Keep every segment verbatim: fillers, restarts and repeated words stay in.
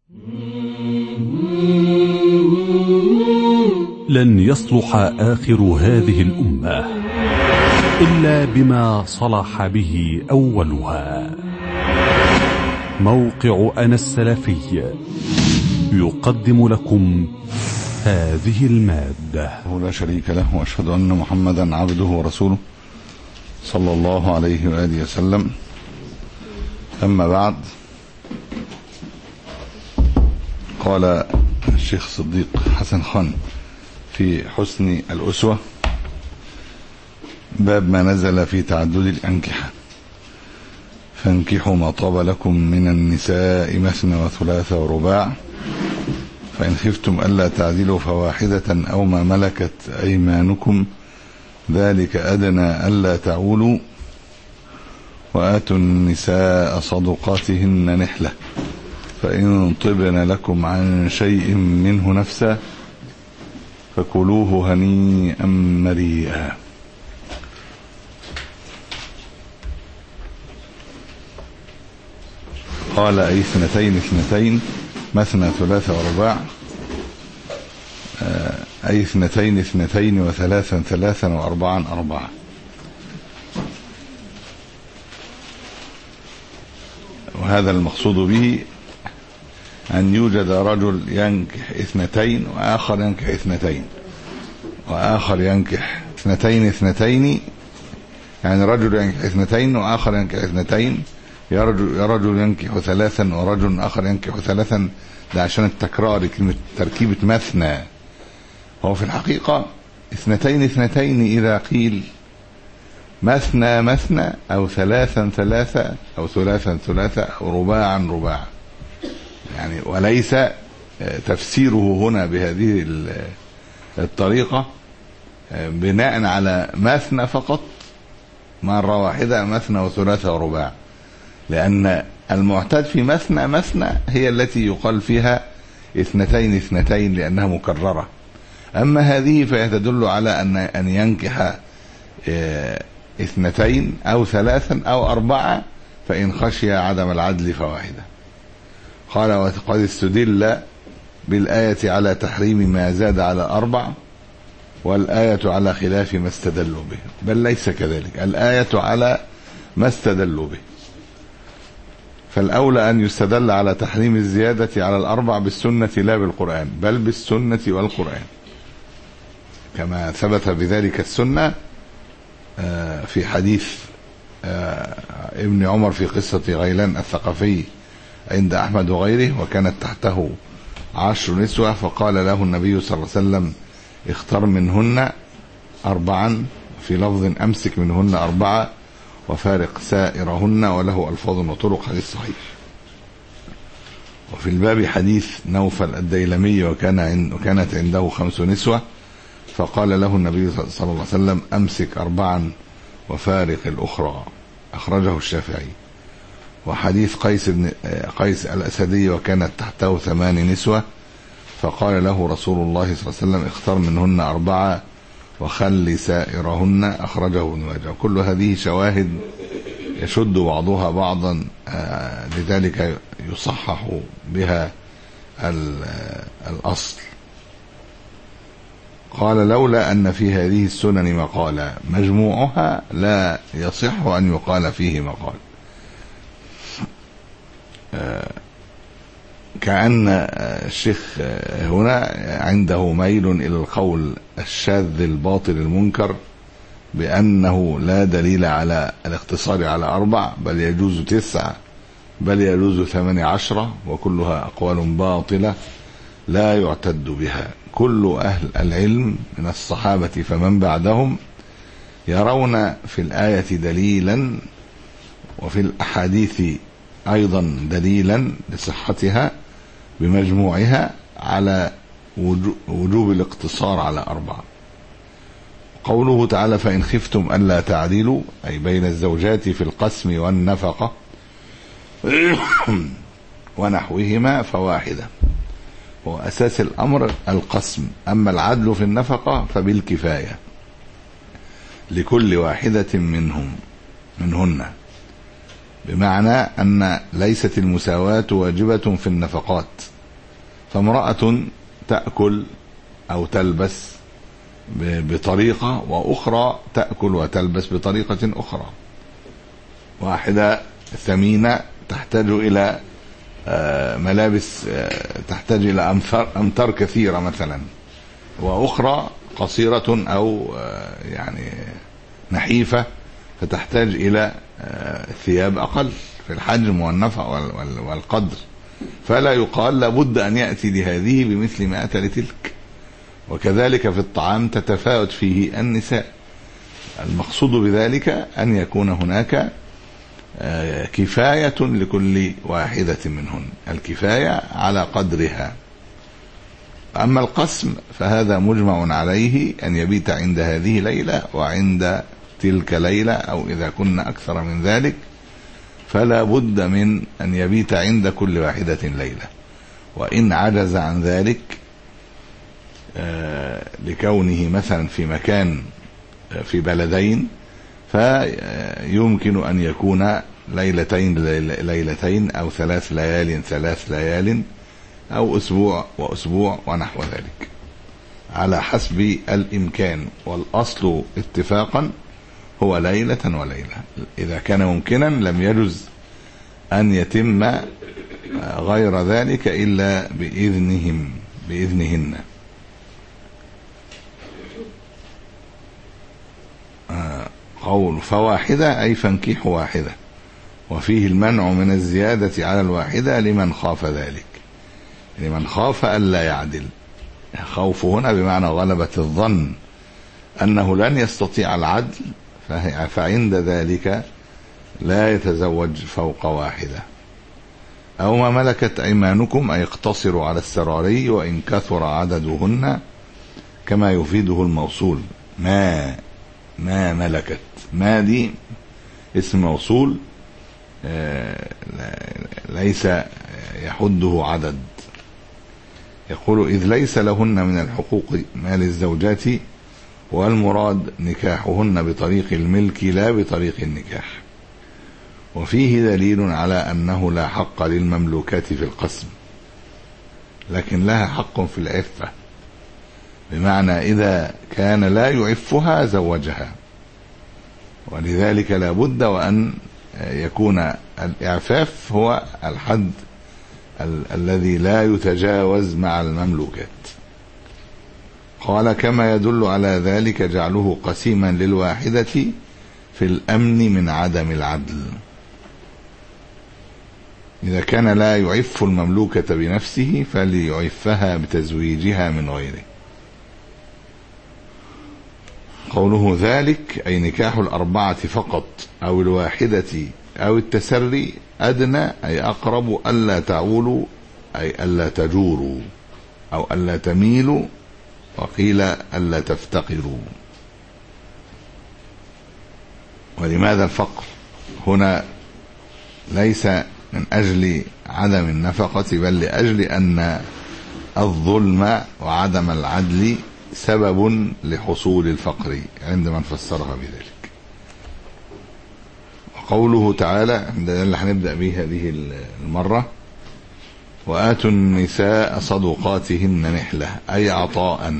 لن يصلح آخر هذه الأمة إلا بما صلح به أولها. موقع أنا السلفي يقدم لكم هذه المادة. لا شريك له، وأشهد أن محمدا عبده ورسوله صلى الله عليه وآله وسلم. أما بعد، قال الشيخ صديق حسن خان في حسن الأسوة: باب ما نزل في تعدد الأنكحة، فانكحوا ما طاب لكم من النساء مثنى وثلاث ورباع، فإن خفتم ألا تعدلوا فواحدة أو ما ملكت أيمانكم، ذلك أدنى ألا تعولوا، وآتوا النساء صدقاتهن نحلة، فإن طبن لكم عن شيء منه نفسا فكلوه هنيئا مريئا. قال: أي اثنتين اثنتين مثنى ثلاث ورباع، أي اثنتين اثنتين وثلاثا ثلاثا وأربعا أربعة. وهذا المقصود به أن يوجد رجل ينكح اثنتين وآخر ينكح اثنتين وآخر ينكح اثنتين اثنتين، يعني رجل ينكح اثنتين وآخر ينكح اثنتين، يا رجل, يا رجل ينكح ثلاثا ورجل آخر ينكح ثلاثا. ده عشان التكرار، كلمة تركيبة مثنى. هو في الحقيقة اثنتين اثنتين إذا قيل مثنى مثنى، أو ثلاثا ثلاثة، أو ثلاثا ثلاثة، أو رباعا رباعا، يعني وليس تفسيره هنا بهذه الطريقة بناء على مثنى فقط مرة واحدة، مثنى وثلاثة ورباع، لأن المعتاد في مثنى مثنى هي التي يقال فيها اثنتين اثنتين لأنها مكررة. أما هذه فهي تدل على أن أن ينكح اثنتين أو ثلاثا أو أربعة، فإن خشي عدم العدل فواحدة. قال: وقد استدل بالآية على تحريم ما زاد على أربع، والآية على خلاف ما استدلوا به. بل ليس كذلك، الآية على ما استدلوا به، فالأولى أن يستدل على تحريم الزيادة على الأربع بالسنة لا بالقرآن، بل بالسنة والقرآن، كما ثبت بذلك السنة في حديث ابن عمر في قصة غيلان الثقفي عند أحمد وغيره، وكانت تحته عشر نسوة، فقال له النبي صلى الله عليه وسلم: اختر منهن أربعا، في لفظ أمسك منهن أربعة وفارق سائرهن، وله ألفاظ وطرق، حديث صحيح. وفي الباب حديث نوفل الديلمي وكان عند وكانت عنده خمس نسوة، فقال له النبي صلى الله عليه وسلم: أمسك أربعا وفارق الأخرى، أخرجه الشافعي. وحديث قيس بن قيس الأسدي وكانت تحته ثمان نسوة، فقال له رسول الله صلى الله عليه وسلم: اختر منهن أربعة وخل سائرهن، أخرجه ابن ماجه. كل هذه شواهد يشد بعضها بعضا، لذلك يصحح بها الأصل. قال: لولا أن في هذه السنن مقالا مجموعها لا يصح أن يقال فيه مقال. كأن الشيخ هنا عنده ميل إلى القول الشاذ الباطل المنكر بأنه لا دليل على الاقتصار على أربع، بل يجوز تسعة، بل يجوز ثمانية عشرة، وكلها أقوال باطلة لا يعتد بها. كل أهل العلم من الصحابة فمن بعدهم يرون في الآية دليلا، وفي الأحاديث أيضا دليلا لصحتها بمجموعها على وجوب الاقتصار على أربعة. قوله تعالى: فإن خفتم ألا تعدلوا، أي بين الزوجات في القسم والنفقة ونحوهما فواحدة. هو أساس الأمر القسم، أما العدل في النفقة فبالكفاية لكل واحدة منهم منهن، بمعنى أن ليست المساواة واجبة في النفقات، فامرأة تأكل أو تلبس بطريقة، وأخرى تأكل وتلبس بطريقة أخرى. واحدة ثمينة تحتاج إلى ملابس، تحتاج إلى أمتار, أمتار كثيرة مثلا، وأخرى قصيرة أو يعني نحيفة فتحتاج إلى ثياب أقل في الحجم والنفع والقدر، فلا يقال لابد أن يأتي لهذه بمثل ما أتى لتلك. وكذلك في الطعام تتفاوت فيه النساء. المقصود بذلك أن يكون هناك كفاية لكل واحدة منهن، الكفاية على قدرها. أما القسم فهذا مجمع عليه، أن يبيت عند هذه ليلة وعند تلك ليلة، أو إذا كنا أكثر من ذلك فلا بد من أن يبيت عند كل واحدة ليلة. وإن عجز عن ذلك لكونه مثلا في مكان في بلدين، فيمكن أن يكون ليلتين ليلتين أو ثلاث ليال ثلاث ليال أو أسبوع وأسبوع ونحو ذلك على حسب الإمكان. والأصل اتفاقا هو ليلة وليلة. إذا كان ممكنا لم يجوز أن يتم غير ذلك إلا بإذنهم بإذنهن. قول فواحدة أي فانكحوا واحدة، وفيه المنع من الزيادة على الواحدة لمن خاف ذلك، لمن خاف ألا يعدل. خوف هنا بمعنى غلبة الظن أنه لن يستطيع العدل، فعند ذلك لا يتزوج فوق واحدة. أو ما ملكت أيمانكم أي اقتصروا على السراري وإن كثر عددهن، كما يفيده الموصول ما ما ملكت. ما دي اسم موصول ليس يحده عدد. يقول إذ ليس لهن من الحقوق ما للزوجات، والمراد نكاحهن بطريق الملك لا بطريق النكاح. وفيه دليل على أنه لا حق للمملوكات في القسم، لكن لها حق في العفة، بمعنى إذا كان لا يعفها زوجها. ولذلك لا بد وأن يكون الإعفاف هو الحد ال- الذي لا يتجاوز مع المملوكات. قال كما يدل على ذلك جعله قسيما للواحدة في الأمن من عدم العدل. إذا كان لا يعف المملوكة بنفسه فليعفها بتزويجها من غيره. قوله ذلك أي نكاح الأربعة فقط أو الواحدة أو التسري أدنى أي أقرب ألا تعولوا أي ألا تجوروا أو ألا تميلوا، وقيل ألا تفتقروا. ولماذا الفقر هنا؟ ليس من أجل عدم النفقة، بل لأجل أن الظلم وعدم العدل سبب لحصول الفقر عندما فسرها بذلك. وقوله تعالى اللي هنبدأ به هذه المرة: وآتوا النساء صدقاتهن نحلة أي عطاء،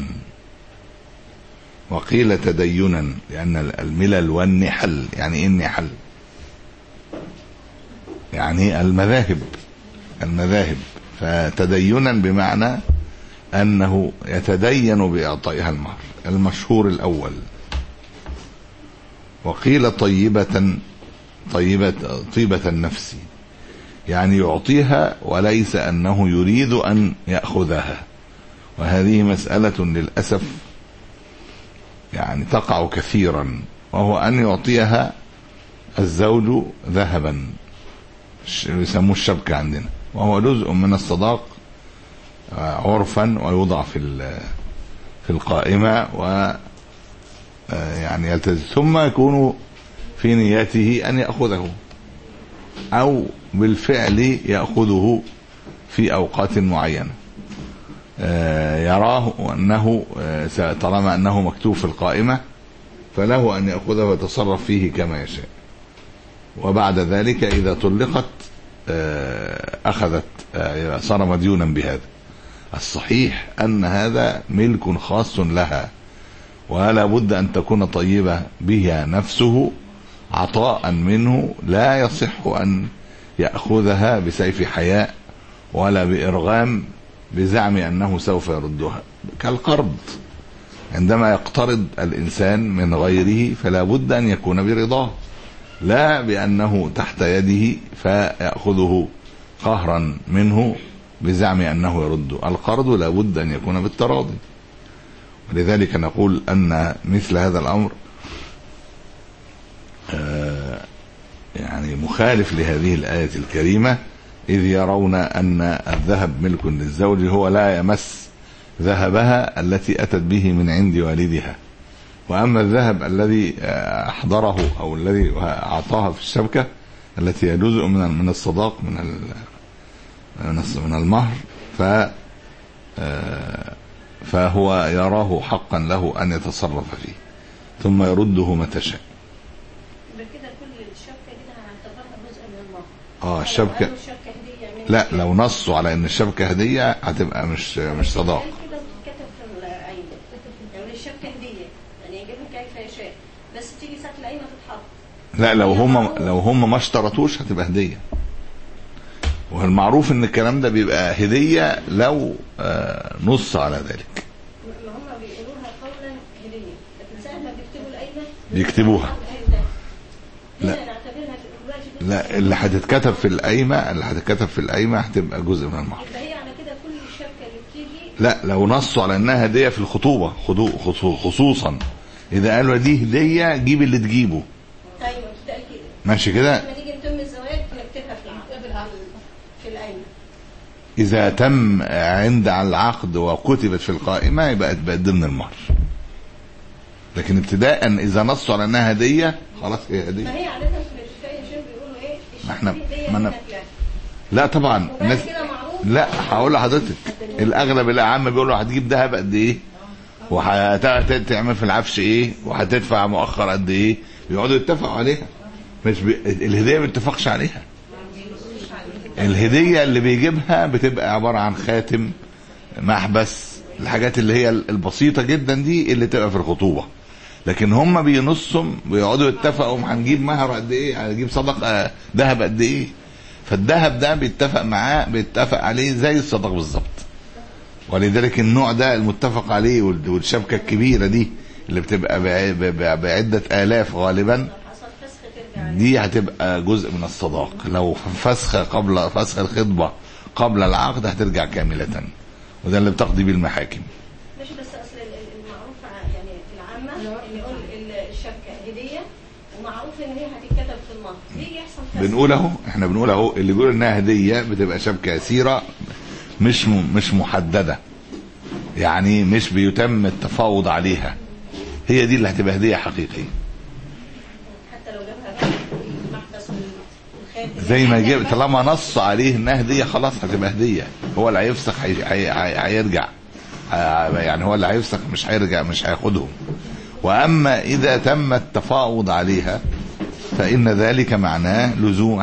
وقيل تدينا لأن الملل والنحل يعني إيه النحل؟ يعني المذاهب المذاهب فتدينا بمعنى أنه يتدين بإعطائها المهر المشهور الأول. وقيل طيبة طيبة طيبة النفس يعني يعطيها وليس أنه يريد أن يأخذها. وهذه مسألة للأسف يعني تقع كثيرا، وهو أن يعطيها الزوج ذهبا يسموه الشبكة عندنا، وهو جزء من الصداق عرفا ويوضع في في القائمة و يعني يلتزم، ثم يكون في نيته أن يأخذه أو بالفعل يأخذه في أوقات معينة يراه أنه طالما أنه مكتوب في القائمة فله أن يأخذه ويتصرف فيه كما يشاء. وبعد ذلك إذا طلقت أخذت صار مديونا بهذا. الصحيح أن هذا ملك خاص لها، ولا بد أن تكون طيبة به نفسه عطاء منه، لا يصح أن يأخذها بسيف حياء ولا بإرغام بزعم أنه سوف يردها. كالقرض، عندما يقترض الإنسان من غيره فلا بد أن يكون برضاه، لا بأنه تحت يده فيأخذه قهرا منه بزعم أنه يرد. القرض لا بد أن يكون بالتراضي. ولذلك نقول أن مثل هذا الأمر آه يعني مخالف لهذه الآية الكريمة، إذ يرون أن الذهب ملك للزوج، هو لا يمس ذهبها التي أتت به من عند والدها، وأما الذهب الذي أحضره أو الذي أعطاها في الشبكة التي هي جزء من من الصداق من من المهر، ف فهو يراه حقا له أن يتصرف فيه ثم يرده متى شاء. بكده كل الشبكة دي هنعتبرها جزء من المهر. اه الشبكة لا، لو نصوا على ان الشبكة هدية هتبقى مش مش صداق. كده كتب في العين يعني الشبكة هدية، يعني يجيبها كيف يشاء، بس تيجي ساعة القايمة تتحط. لا، لو هم لو هم ما اشترطوش هتبقى هدية. والمعروف ان الكلام ده بيبقى هدية لو آه نص على ذلك. ما هم بيقولوها قولا هدية، لكن ساعة ما بيكتبوا القايمة بيكتبوها. لا لا، اللي هتتكتب في القايمة اللي هتتكتب في القايمة هتبقى جزء من المهر. يبقى هي على كده كل الشبكة اللي بتيجي. لا، لو نصوا على انها هدية في الخطوبة خصوصا، اذا قالوا دي هدية جيب اللي تجيبه. ايوه بتتقال كده. ماشي كده. لما نيجي نتم الزواج نكتبها في في القايمة. اذا تم عند العقد وكتبت في القائمة يبقى بقت ضمن المهر. لكن ابتداء اذا نصوا على انها هدية خلاص هي هدية. ما هي عادة في الاتفاق يا شيخ بيقولوا ايه؟ ما احنا ما أنا... لا طبعا الناس لا، هقول لحضرتك الاغلب الاعم بيقولوا هتجيب ذهب قد ايه وهتعمل في العفش ايه وهتدفع مؤخر قد ايه، بيقعدوا يتفقوا عليها. مش بي... الهدية ما بيتفقش عليها. الهدية اللي بيجيبها بتبقى عبارة عن خاتم، محبس، الحاجات اللي هي البسيطة جدا دي اللي تبقى في الخطوبة. لكن هم بينصهم بيقعدوا يتفقوا هنجيب مهر قد ايه، هنجيب صدقة ذهب قد ايه. فالذهب ده بيتفق معاه بيتفق عليه زي الصدقة بالظبط. ولذلك النوع ده المتفق عليه والشبكة الكبيرة دي اللي بتبقى بعدة آلاف غالبا دي هتبقى جزء من الصداق. لو فسخ قبل فسخ الخطبة قبل العقد هترجع كاملة، وده اللي بتقضي بيه المحاكم. ماشي، بس اصل المعروف يعني العامة اللي يقول الشبكة هدية ومعروف ان هي هتتكتب في المهر، بيجي يحصل فسخ. بنقول اهو احنا بنقول اهو اللي يقول انها هدية بتبقى شبكة يسيرة مش مش محددة، يعني مش بيتم التفاوض عليها، هي دي اللي هتبقى هدية حقيقية. زي ما جاب طالما نص عليه انها هديه خلاص هتبقى هديه. هو اللي هيفسخ هيرجع، يعني هو اللي هيفسخ مش هيرجع مش هياخدهم. واما اذا تم التفاوض عليها فان ذلك معناه لزومه.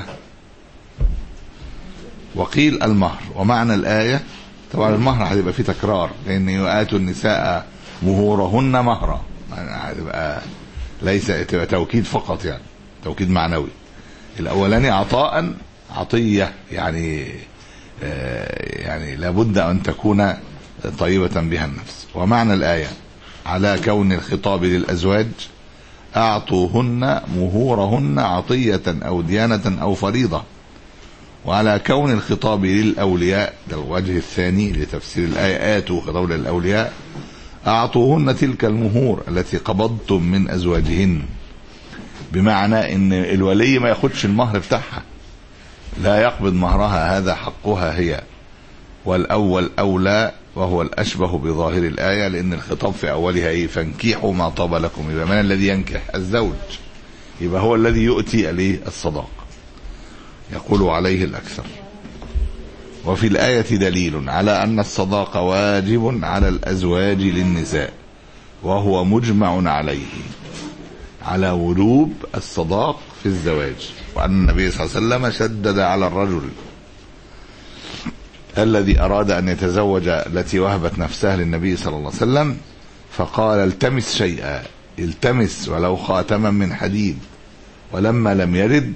وقيل المهر، ومعنى الايه طبعا المهر هيبقى فيه تكرار، لان يؤاتوا النساء مهورهن مهرا، هتبقى ليس تبقى توكيد فقط، يعني توكيد معنوي. الاولاني عطاء عطيه، يعني آه يعني لابد ان تكون طيبه بها النفس. ومعنى الايه على كون الخطاب للازواج اعطوهن مهورهن عطيه او ديانه او فريضه، وعلى كون الخطاب للاولياء، ده الوجه الثاني لتفسير الايه، اتوا خطاب للاولياء اعطوهن تلك المهور التي قبضتم من ازواجهن، بمعنى ان الولي ما ياخدش المهر بتاعها، لا يقبض مهرها، هذا حقها هي. والاول اولى وهو الاشبه بظاهر الايه، لان الخطاب في اولها ايه؟ فانكحوا ما طاب لكم. يبقى من الذي ينكح؟ الزوج، يبقى هو الذي يؤتي عليه الصداق، يقول عليه الاكثر. وفي الايه دليل على ان الصداق واجب على الازواج للنساء، وهو مجمع عليه، على وجوب الصداق في الزواج، وأن النبي صلى الله عليه وسلم شدد على الرجل الذي أراد أن يتزوج التي وهبت نفسها للنبي صلى الله عليه وسلم، فقال التمس شيئا، التمس ولو خاتما من حديد، ولما لم يرد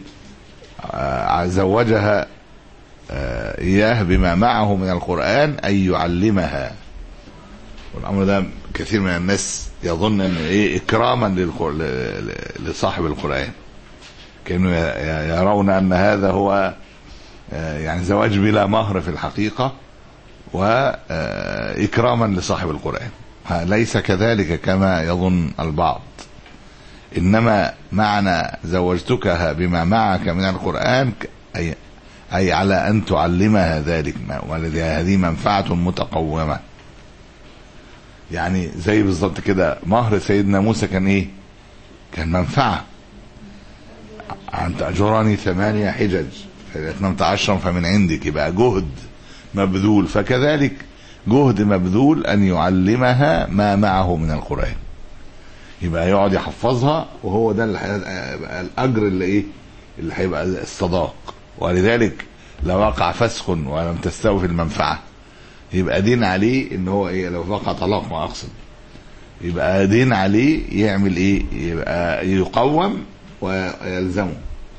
زوجها إياه بما معه من القرآن أي يعلمها. والأمر ده كثير من الناس يظن أن إيه إكراما لصاحب القرآن، كانوا يرون أن هذا هو يعني زواج بلا مهر في الحقيقة وإكراما لصاحب القرآن. ليس كذلك كما يظن البعض، إنما معنى زوجتكها بما معك من القرآن أي, أي على أن تعلمها ذلك، وهذه منفعة متقومة. يعني زي بالضبط كده مهر سيدنا موسى كان إيه؟ كان منفعة. أن تأجرني ثمانية حجج فإذا أتممت عشرا فمن عندك، يبقى جهد مبذول. فكذلك جهد مبذول أن يعلمها ما معه من القرآن، يبقى يقعد يحفظها، وهو ده الأجر اللي إيه اللي هيبقى الصداق. ولذلك لو وقع فسخ ولم تستوفي المنفعة يبقى دين عليه إن هو إيه، لو وقع طلاق ما أقصد، يبقى دين عليه يعمل إيه، يبقى يقوم ويلزمه.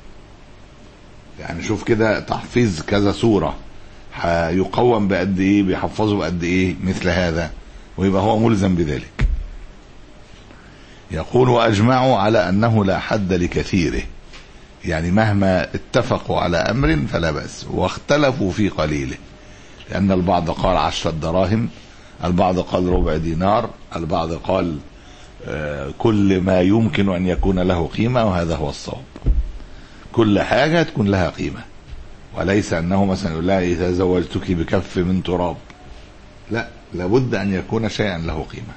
يعني شوف كده تحفيظ كذا سورة يقوم بقد ايه، بيحفظه بقد ايه مثل هذا، ويبقى هو ملزم بذلك. يقول واجمعوا على انه لا حد لكثيره، يعني مهما اتفقوا على امر فلا بأس، واختلفوا في قليله، لان البعض قال عشرة دراهم، البعض قال ربع دينار، البعض قال آه كل ما يمكن ان يكون له قيمة، وهذا هو الصواب. كل حاجة تكون لها قيمة، وليس أنه مثلا يقول لها إذا زوجتك بكف من تراب، لا، لابد أن يكون شيئا له قيمة.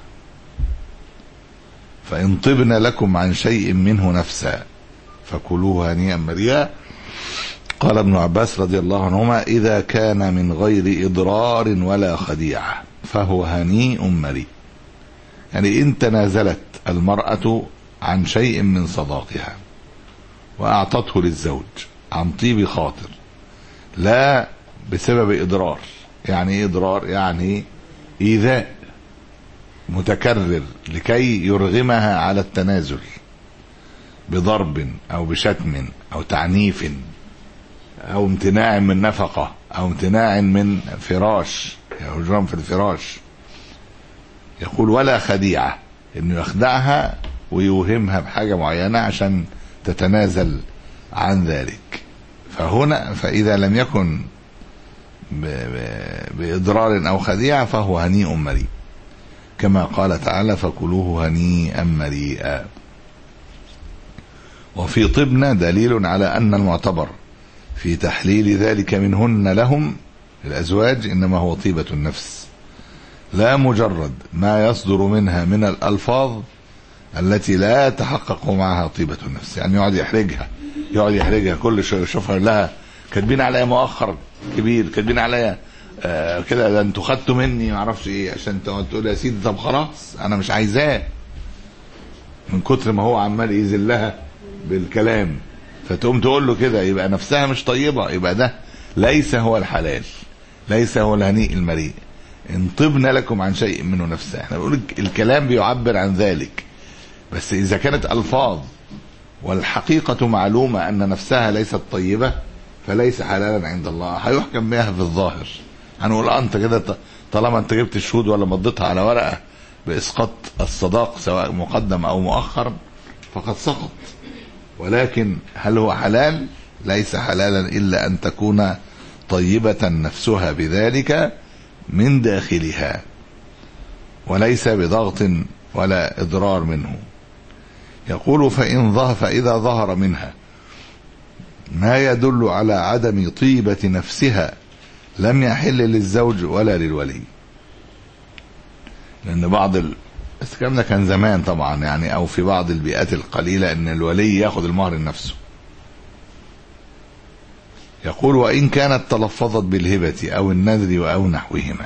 فإن طبن لكم عن شيء منه نفسا فكلوه هنيئا مريئا. قال ابن عباس رضي الله عنهما إذا كان من غير إضرار ولا خديعة فهو هنيء مريء. يعني إن تنازلت المرأة عن شيء من صداقها وأعطته للزوج عن طيب خاطر، لا بسبب إضرار. يعني إيه إضرار؟ يعني إيذاء متكرر لكي يرغمها على التنازل بضرب أو بشتم أو تعنيف أو امتناع من نفقة أو امتناع من فراش، هجران في الفراش. يقول ولا خديعة، إنه يخدعها ويوهمها بحاجة معينة عشان تتنازل عن ذلك. فهنا فإذا لم يكن بإضرار أو خديعة فهو هنيء مريء، كما قال تعالى فكلوه هنيئا مريئا. وفي طبنا دليل على أن المعتبر في تحليل ذلك منهن لهم الأزواج إنما هو طيبة النفس، لا مجرد ما يصدر منها من الألفاظ التي لا يتحقق معها طيبة النفس. يعني يقعد يحرجها يقعد يحرجها كل شويه يشوفها لها كاتبين عليا مؤخر كبير، كاتبين عليا آه كده، ده انتوا خدتوا مني ما اعرفش ايه، عشان تقول يا سيدي طب خلاص انا مش عايزاه، من كتر ما هو عمال يذلها بالكلام. فتقوم تقول له كده، يبقى نفسها مش طيبة، يبقى ده ليس هو الحلال، ليس هو الهنيء المريء. ان طبنا لكم عن شيء منه نفسه، احنا بنقول الكلام بيعبر عن ذلك، بس اذا كانت الفاظ والحقيقة معلومة ان نفسها ليست طيبة فليس حلالا عند الله، هيحكم بها في الظاهر. هنقول انت كده طالما انت جبت الشهود ولا مضيتها على ورقة باسقاط الصداق سواء مقدم او مؤخر فقد سقط. ولكن هل هو حلال؟ ليس حلالا الا ان تكون طيبة نفسها بذلك من داخلها، وليس بضغط ولا اضرار منه. يقول فإن ظهر فإذا ظهر منها ما يدل على عدم طيبة نفسها لم يحل للزوج ولا للولي. لأن بعض ال... بس الكلام ده كان زمان طبعا، يعني أو في بعض البيئات القليلة أن الولي يأخذ المهر لنفسه. يقول وإن كانت تلفظت بالهبة أو النذر أو نحوهما.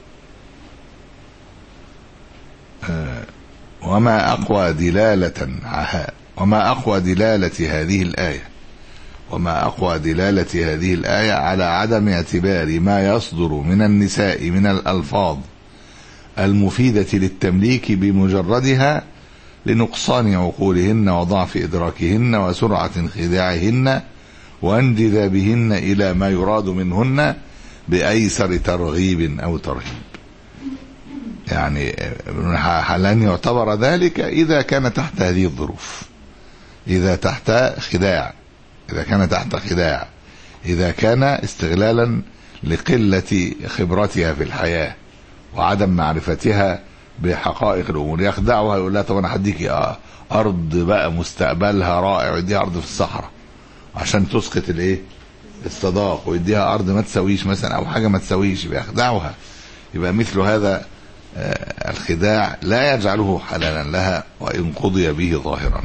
آه وما أقوى دلالة وما أقوى دلالة هذه الآية وما أقوى دلالة هذه الآية على عدم اعتبار ما يصدر من النساء من الألفاظ المفيدة للتمليك بمجردها لنقصان عقولهن وضعف إدراكهن وسرعة خداعهن وانجذابهن إلى ما يراد منهن بأيسر ترغيب أو ترهيب. يعني لن يعتبر ذلك إذا كان تحت هذه الظروف، إذا تحت خداع، إذا كان تحت خداع، إذا كان استغلالا لقلة خبرتها في الحياة وعدم معرفتها بحقائق الأمور. يخدعها يقول لها طب أنا هديكي أرض بقى مستقبلها رائع، ويديها أرض في الصحراء عشان تسقط الإيه الصداق، ويديها أرض ما تسويش مثلا أو حاجة ما تسويش، بيخدعها. يبقى مثل هذا الخداع لا يجعله حلالا لها وإن قضي به ظاهرا.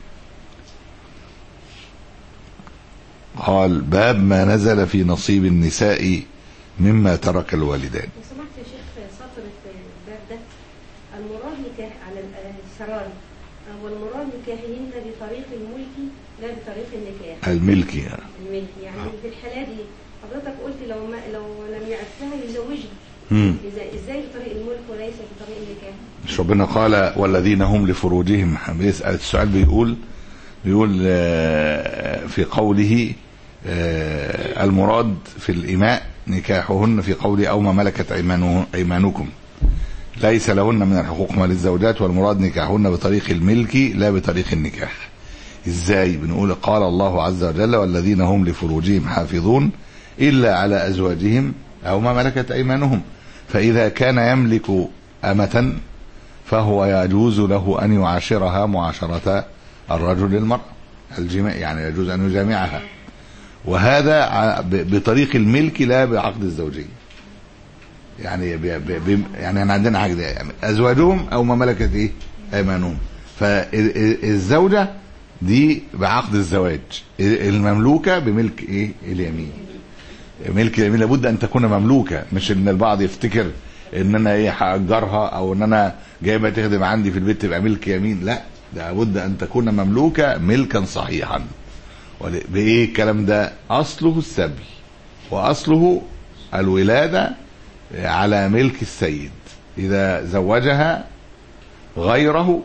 قال باب ما نزل في نصيب النساء مما ترك الوالدان. لو سمحت يا شيخ سطر الباب ده، المراد نكاح على السرار والمراد نكاحهن بطريق الملك لا بطريق النكاح. الملكي يعني. الملكي يعني آه. في الحالة دي حضرتك قلت لو ما لو لم يعرفها يزوجها. امم ازاي بطريق الملك وليس بطريق النكاح؟ مش ربنا قال والذين هم لفروجهم، بيسأل السؤال بيقول بيقول في قوله المراد في الإماء نكاحهن في قوله أو ما ملكت أيمانكم ليس لهن من الحقوق ما للزوجات، والمراد نكاحهن بطريق الملك لا بطريق النكاح. ازاي؟ بنقول قال الله عز وجل والذين هم لفروجهم حافظون إلا على أزواجهم أو ما ملكت أيمانهم، فإذا كان يملك أمة فهو يجوز له أن يعاشرها معاشرة الرجل للمرأة الجماع، يعني يجوز أن يجامعها، وهذا بطريق الملك لا بعقد الزوجية. يعني بي بي يعني أنا عندنا عقد يعني أزواجهم أو ما ملكت إيه أيمانهم، فالزوجة دي بعقد الزواج، المملوكة بملك إيه اليمين. ملك اليمين لابد أن تكون مملوكة، مش إن البعض يفتكر إن أنا إيه هأجرها أو إن أنا جايبها تخدم عندي في البيت تبقى ملك يمين، لا، لابد أن تكون مملوكة ملكا صحيحا. بإيه الكلام ده؟ أصله السبي وأصله الولادة على ملك السيد. إذا زوجها غيره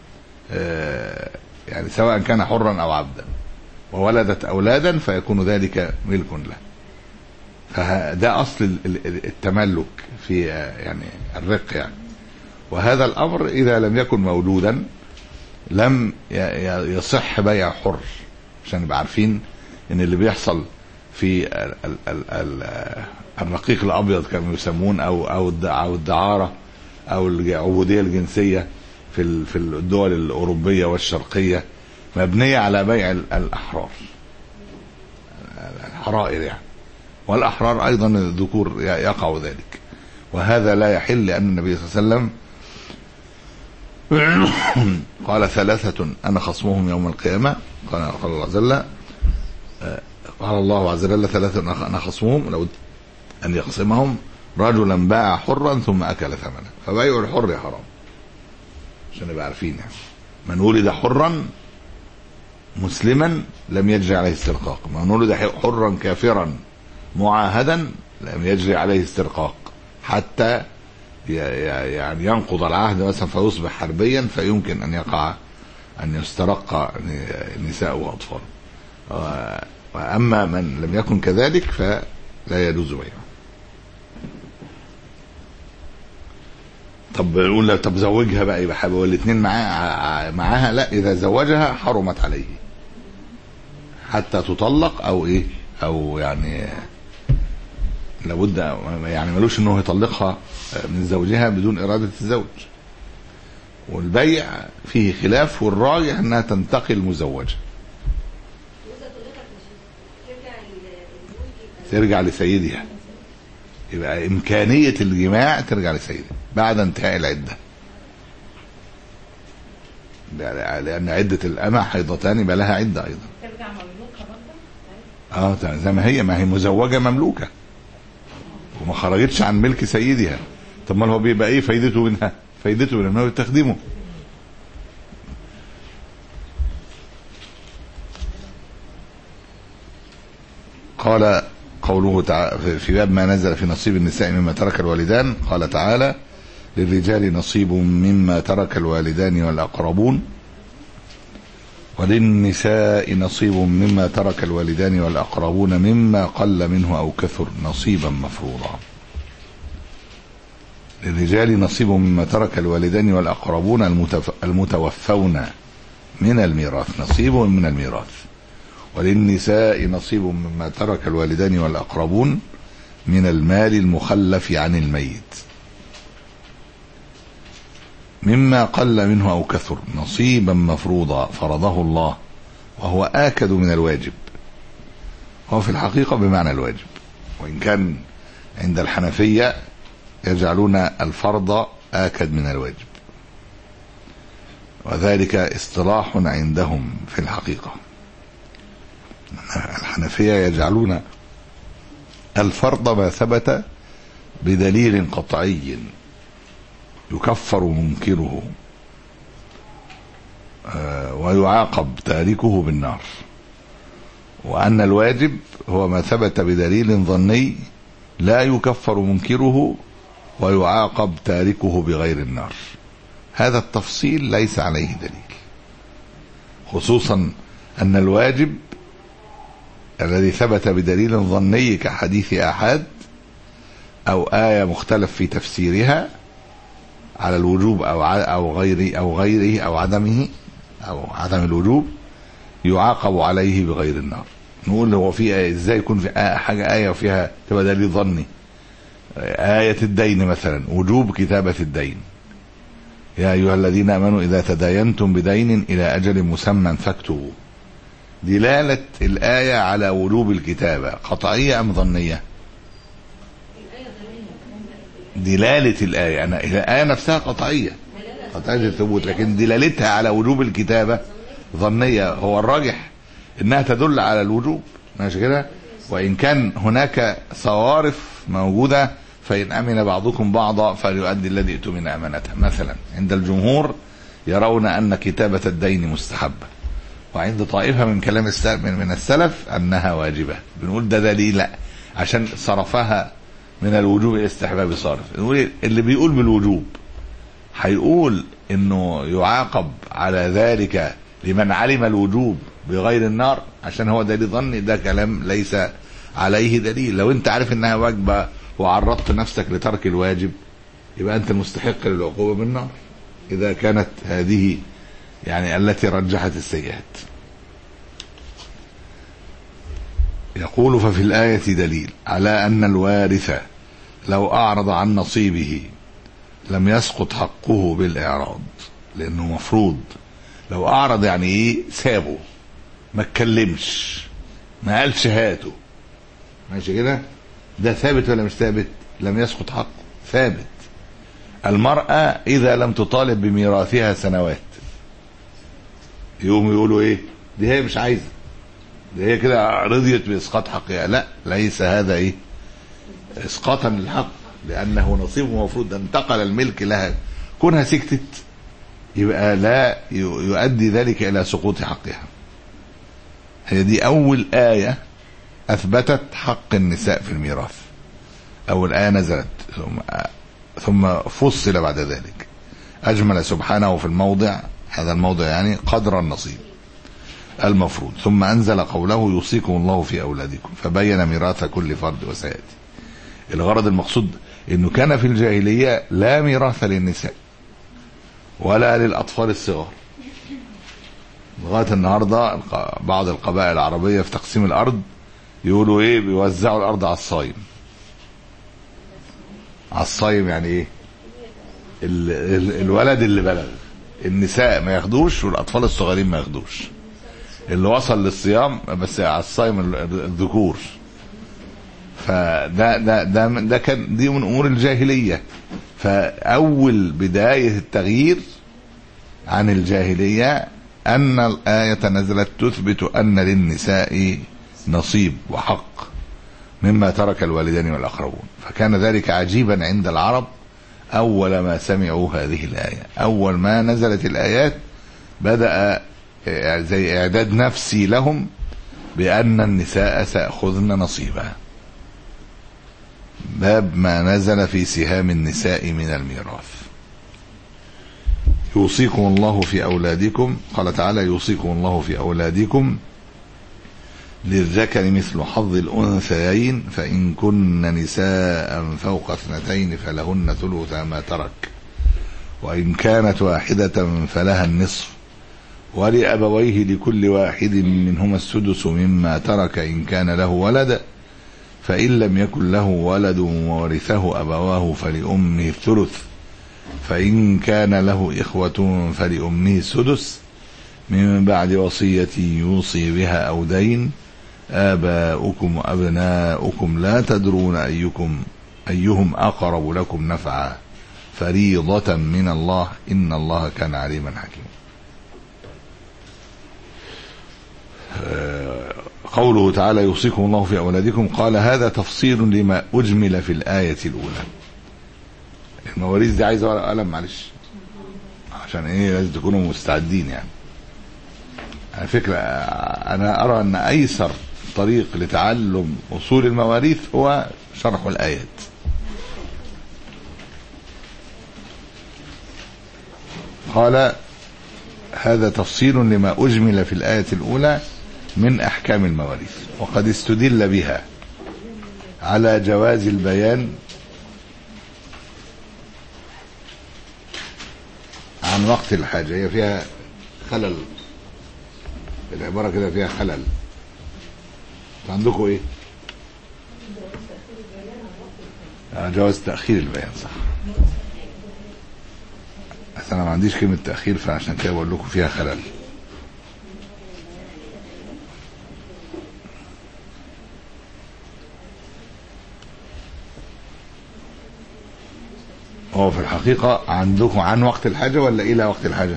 يعني سواء كان حرا أو عبدا وولدت أولادا فيكون ذلك ملك له. فده أصل التملك في يعني الرق يعني. وهذا الأمر إذا لم يكن موجودا لم يصح بيع حر، عشان نبقى عارفين ان اللي بيحصل في الرقيق الابيض كما يسمون او او او الدعاره او العبوديه الجنسيه في في الدول الاوروبيه والشرقيه مبنيه على بيع الاحرار، الحرائر يعني، والاحرار ايضا الذكور يقع ذلك، وهذا لا يحل. لان النبي صلى الله عليه وسلم قال ثلاثة أنا خصمهم يوم القيامة، قال الله عز وجل قال الله عز وجل ثلاثة أنا خصمهم لو أن يقسمهم رجلا باع حرا ثم أكل ثمنه، فبيع الحر حرام عشان نبقى عارفين يعني. من ولد حرا مسلما لم يجري عليه استرقاق، من ولد حرا كافرا معاهدا لم يجري عليه استرقاق حتى يعني ينقض العهد مثلا فيصبح حربيا فيمكن أن يقع أن يسترق نساء وأطفال. وأما من لم يكن كذلك فلا يجوز بيعه. طب يقول طب زوجها بقى يبقى حابب والاثنين معاها معاها، لا، إذا زوجها حرمت عليه حتى تطلق أو إيه أو يعني لابد يعني ملوش إنه يطلقها من زوجها بدون إرادة الزوج. والبيع فيه خلاف، والراجح أنها تنتقل مزوجة، ترجع لسيدها، يبقى إمكانية الجماع ترجع لسيدها بعد انتهاء العدة، لأن عدة الأمة حيضتان يبقى لها عدة أيضا. ترجع مملوكة برضه؟ اه زي ما هي، ما هي مزوجة مملوكة وما خرجتش عن ملك سيدها. طب ما هو بيبقى ايه فايدته منها؟ فايدته من انه بتخدمه. قال قوله تعالى في باب ما نزل في نصيب النساء مما ترك الوالدان، قال تعالى: للرجال نصيب مما ترك الوالدان والأقربون، وللنساء نصيب مما ترك الوالدان والأقربون مما قل منه أو كثر نصيبا مفروضا. للرجال نصيب مما ترك الوالدان والأقربون المتوفون من الميراث، نصيب من الميراث. وللنساء نصيب مما ترك الوالدان والأقربون من المال المخلف عن الميت مما قل منه أو كثر نصيبا مفروضا فرضه الله، وهو آكد من الواجب. هو في الحقيقة بمعنى الواجب، وإن كان عند الحنفية يجعلون الفرض آكد من الواجب، وذلك اصطلاح عندهم في الحقيقة. الحنفية يجعلون الفرض ما ثبت بدليل قطعي يكفر منكره ويعاقب تاركه بالنار، وأن الواجب هو ما ثبت بدليل ظني لا يكفر منكره ويعاقب تاركه بغير النار. هذا التفصيل ليس عليه دليل، خصوصا أن الواجب الذي ثبت بدليل ظني كحديث آحاد أو آية مختلف في تفسيرها على الوجوب أو أو غيره أو غيره أو عدمه أو عدم الوجوب يعاقب عليه بغير النار. نقول هو في آية ازاي يكون في آية حاجة آية وفيها تبقى دليل ظني؟ آية الدين مثلا، وجوب كتابة الدين: يا أيها الذين آمنوا إذا تداينتم بدين إلى أجل مسمى فاكتبوا. دلالة الآية على وجوب الكتابة قطعية أم ظنية؟ دلالة الآية أنا الآية نفسها قطعية قطعية الثبوت، لكن دلالتها على وجوب الكتابة ظنية. هو الراجح إنها تدل على الوجوب، ماشي كده؟ وإن كان هناك صوارف موجودة: فإن أمن بعضكم بعضا فليؤدي الذي اؤتمن أمانته. مثلا عند الجمهور يرون أن كتابة الدين مستحبة، وعند طائفة من كلام السلف من السلف أنها واجبة. بنقول ده دليل عشان صرفها من الوجوب إلى الاستحباب صارف. نقول اللي بيقول بالوجوب هيقول إنه يعاقب على ذلك لمن علم الوجوب بغير النار عشان هو دليل ظني. ده كلام ليس عليه دليل. لو أنت عارف إنها واجبة وعرضت نفسك لترك الواجب يبقى أنت المستحق للعقوبة بالنار، إذا كانت هذه يعني التي رجحت السيئات. يقول: ففي الآية دليل على أن الوارث لو أعرض عن نصيبه لم يسقط حقه بالإعراض، لأنه مفروض. لو أعرض يعني إيه؟ سابه، ما اتكلمش، ما قالش هاته، ماشي كده؟ ده ثابت ولا مش ثابت؟ لم يسقط حقه، ثابت. المرأة إذا لم تطالب بميراثها سنوات يقوموا يقولوا إيه؟ دي هي مش عايزة، دي هي كده رضيت بإسقاط حقها. لا، ليس هذا إيه؟ إسقاطا للحق، لأنه نصيب مفروض انتقل الملك لها. كونها سكتت يبقى لا يؤدي ذلك إلى سقوط حقها. هي دي أول آية أثبتت حق النساء في الميراث. أول آية نزلت ثم ثم فصل بعد ذلك. أجمل سبحانه في الموضع، هذا الموضع يعني قدر النصيب المفروض، ثم أنزل قوله: يوصيكم الله في أولادكم، فبين ميراث كل فرد وسيأتي. الغرض المقصود إنه كان في الجاهلية لا ميراث للنساء ولا للأطفال الصغار. لغاية النهاردة بعض القبائل العربية في تقسيم الأرض يقولوا إيه؟ بيوزعوا الأرض على الصايم. على الصايم يعني إيه؟ ال ال الولد اللي بلغ، النساء ما ياخدوش والأطفال الصغيرين ما ياخدوش. اللي وصل للصيام بس على الصايم الذكور. فده ده ده ده كان دي من امور الجاهليه. فاول بدايه التغيير عن الجاهليه ان الايه نزلت تثبت ان للنساء نصيب وحق مما ترك الوالدان والاقربون. فكان ذلك عجيبا عند العرب اول ما سمعوا هذه الايه. اول ما نزلت الايات بدا زي اعداد نفسي لهم بأن النساء سيأخذن نصيبها. باب ما نزل في سهام النساء من الميراث. يوصيكم الله في أولادكم، قال تعالى: يوصيكم الله في أولادكم للذكر مثل حظ الأنثيين فإن كن نساء فوق اثنتين فلهن ثلث ما ترك وإن كانت واحدة فلها النصف ولأبويه لكل واحد منهما السدس مما ترك إن كان له ولد فإن لم يكن له ولد وورثه أبواه فلأمه الثلث فإن كان له إخوة فلأمه السدس من بعد وصية يوصي بها أو دين. آباؤكم وأبناؤكم لا تدرون أيكم أيهم أقرب لكم نفعا فريضة من الله إن الله كان عليما حكيما. قوله تعالى: يوصيكم الله في أولادكم، قال: هذا تفصيل لما أجمل في الآية الأولى. المواريث دي عايزة ورقة وقلم معلش عشان ايه لازم تكونوا مستعدين. يعني على فكرة أنا أرى أن أيسر طريق لتعلم أصول المواريث هو شرح الآيات. قال: هذا تفصيل لما أجمل في الآية الأولى من أحكام المواريث، وقد استدل بها على جواز البيان عن وقت الحاجة. هي فيها خلل، العبارة كده فيها خلل. عندكم ايه؟ جواز تأخير البيان، صح. بس انا ما عنديش كلمة تأخير فعشان كده بقول لكم فيها خلل. هو في الحقيقة عندكم عن وقت الحاجة ولا إلى وقت الحاجة؟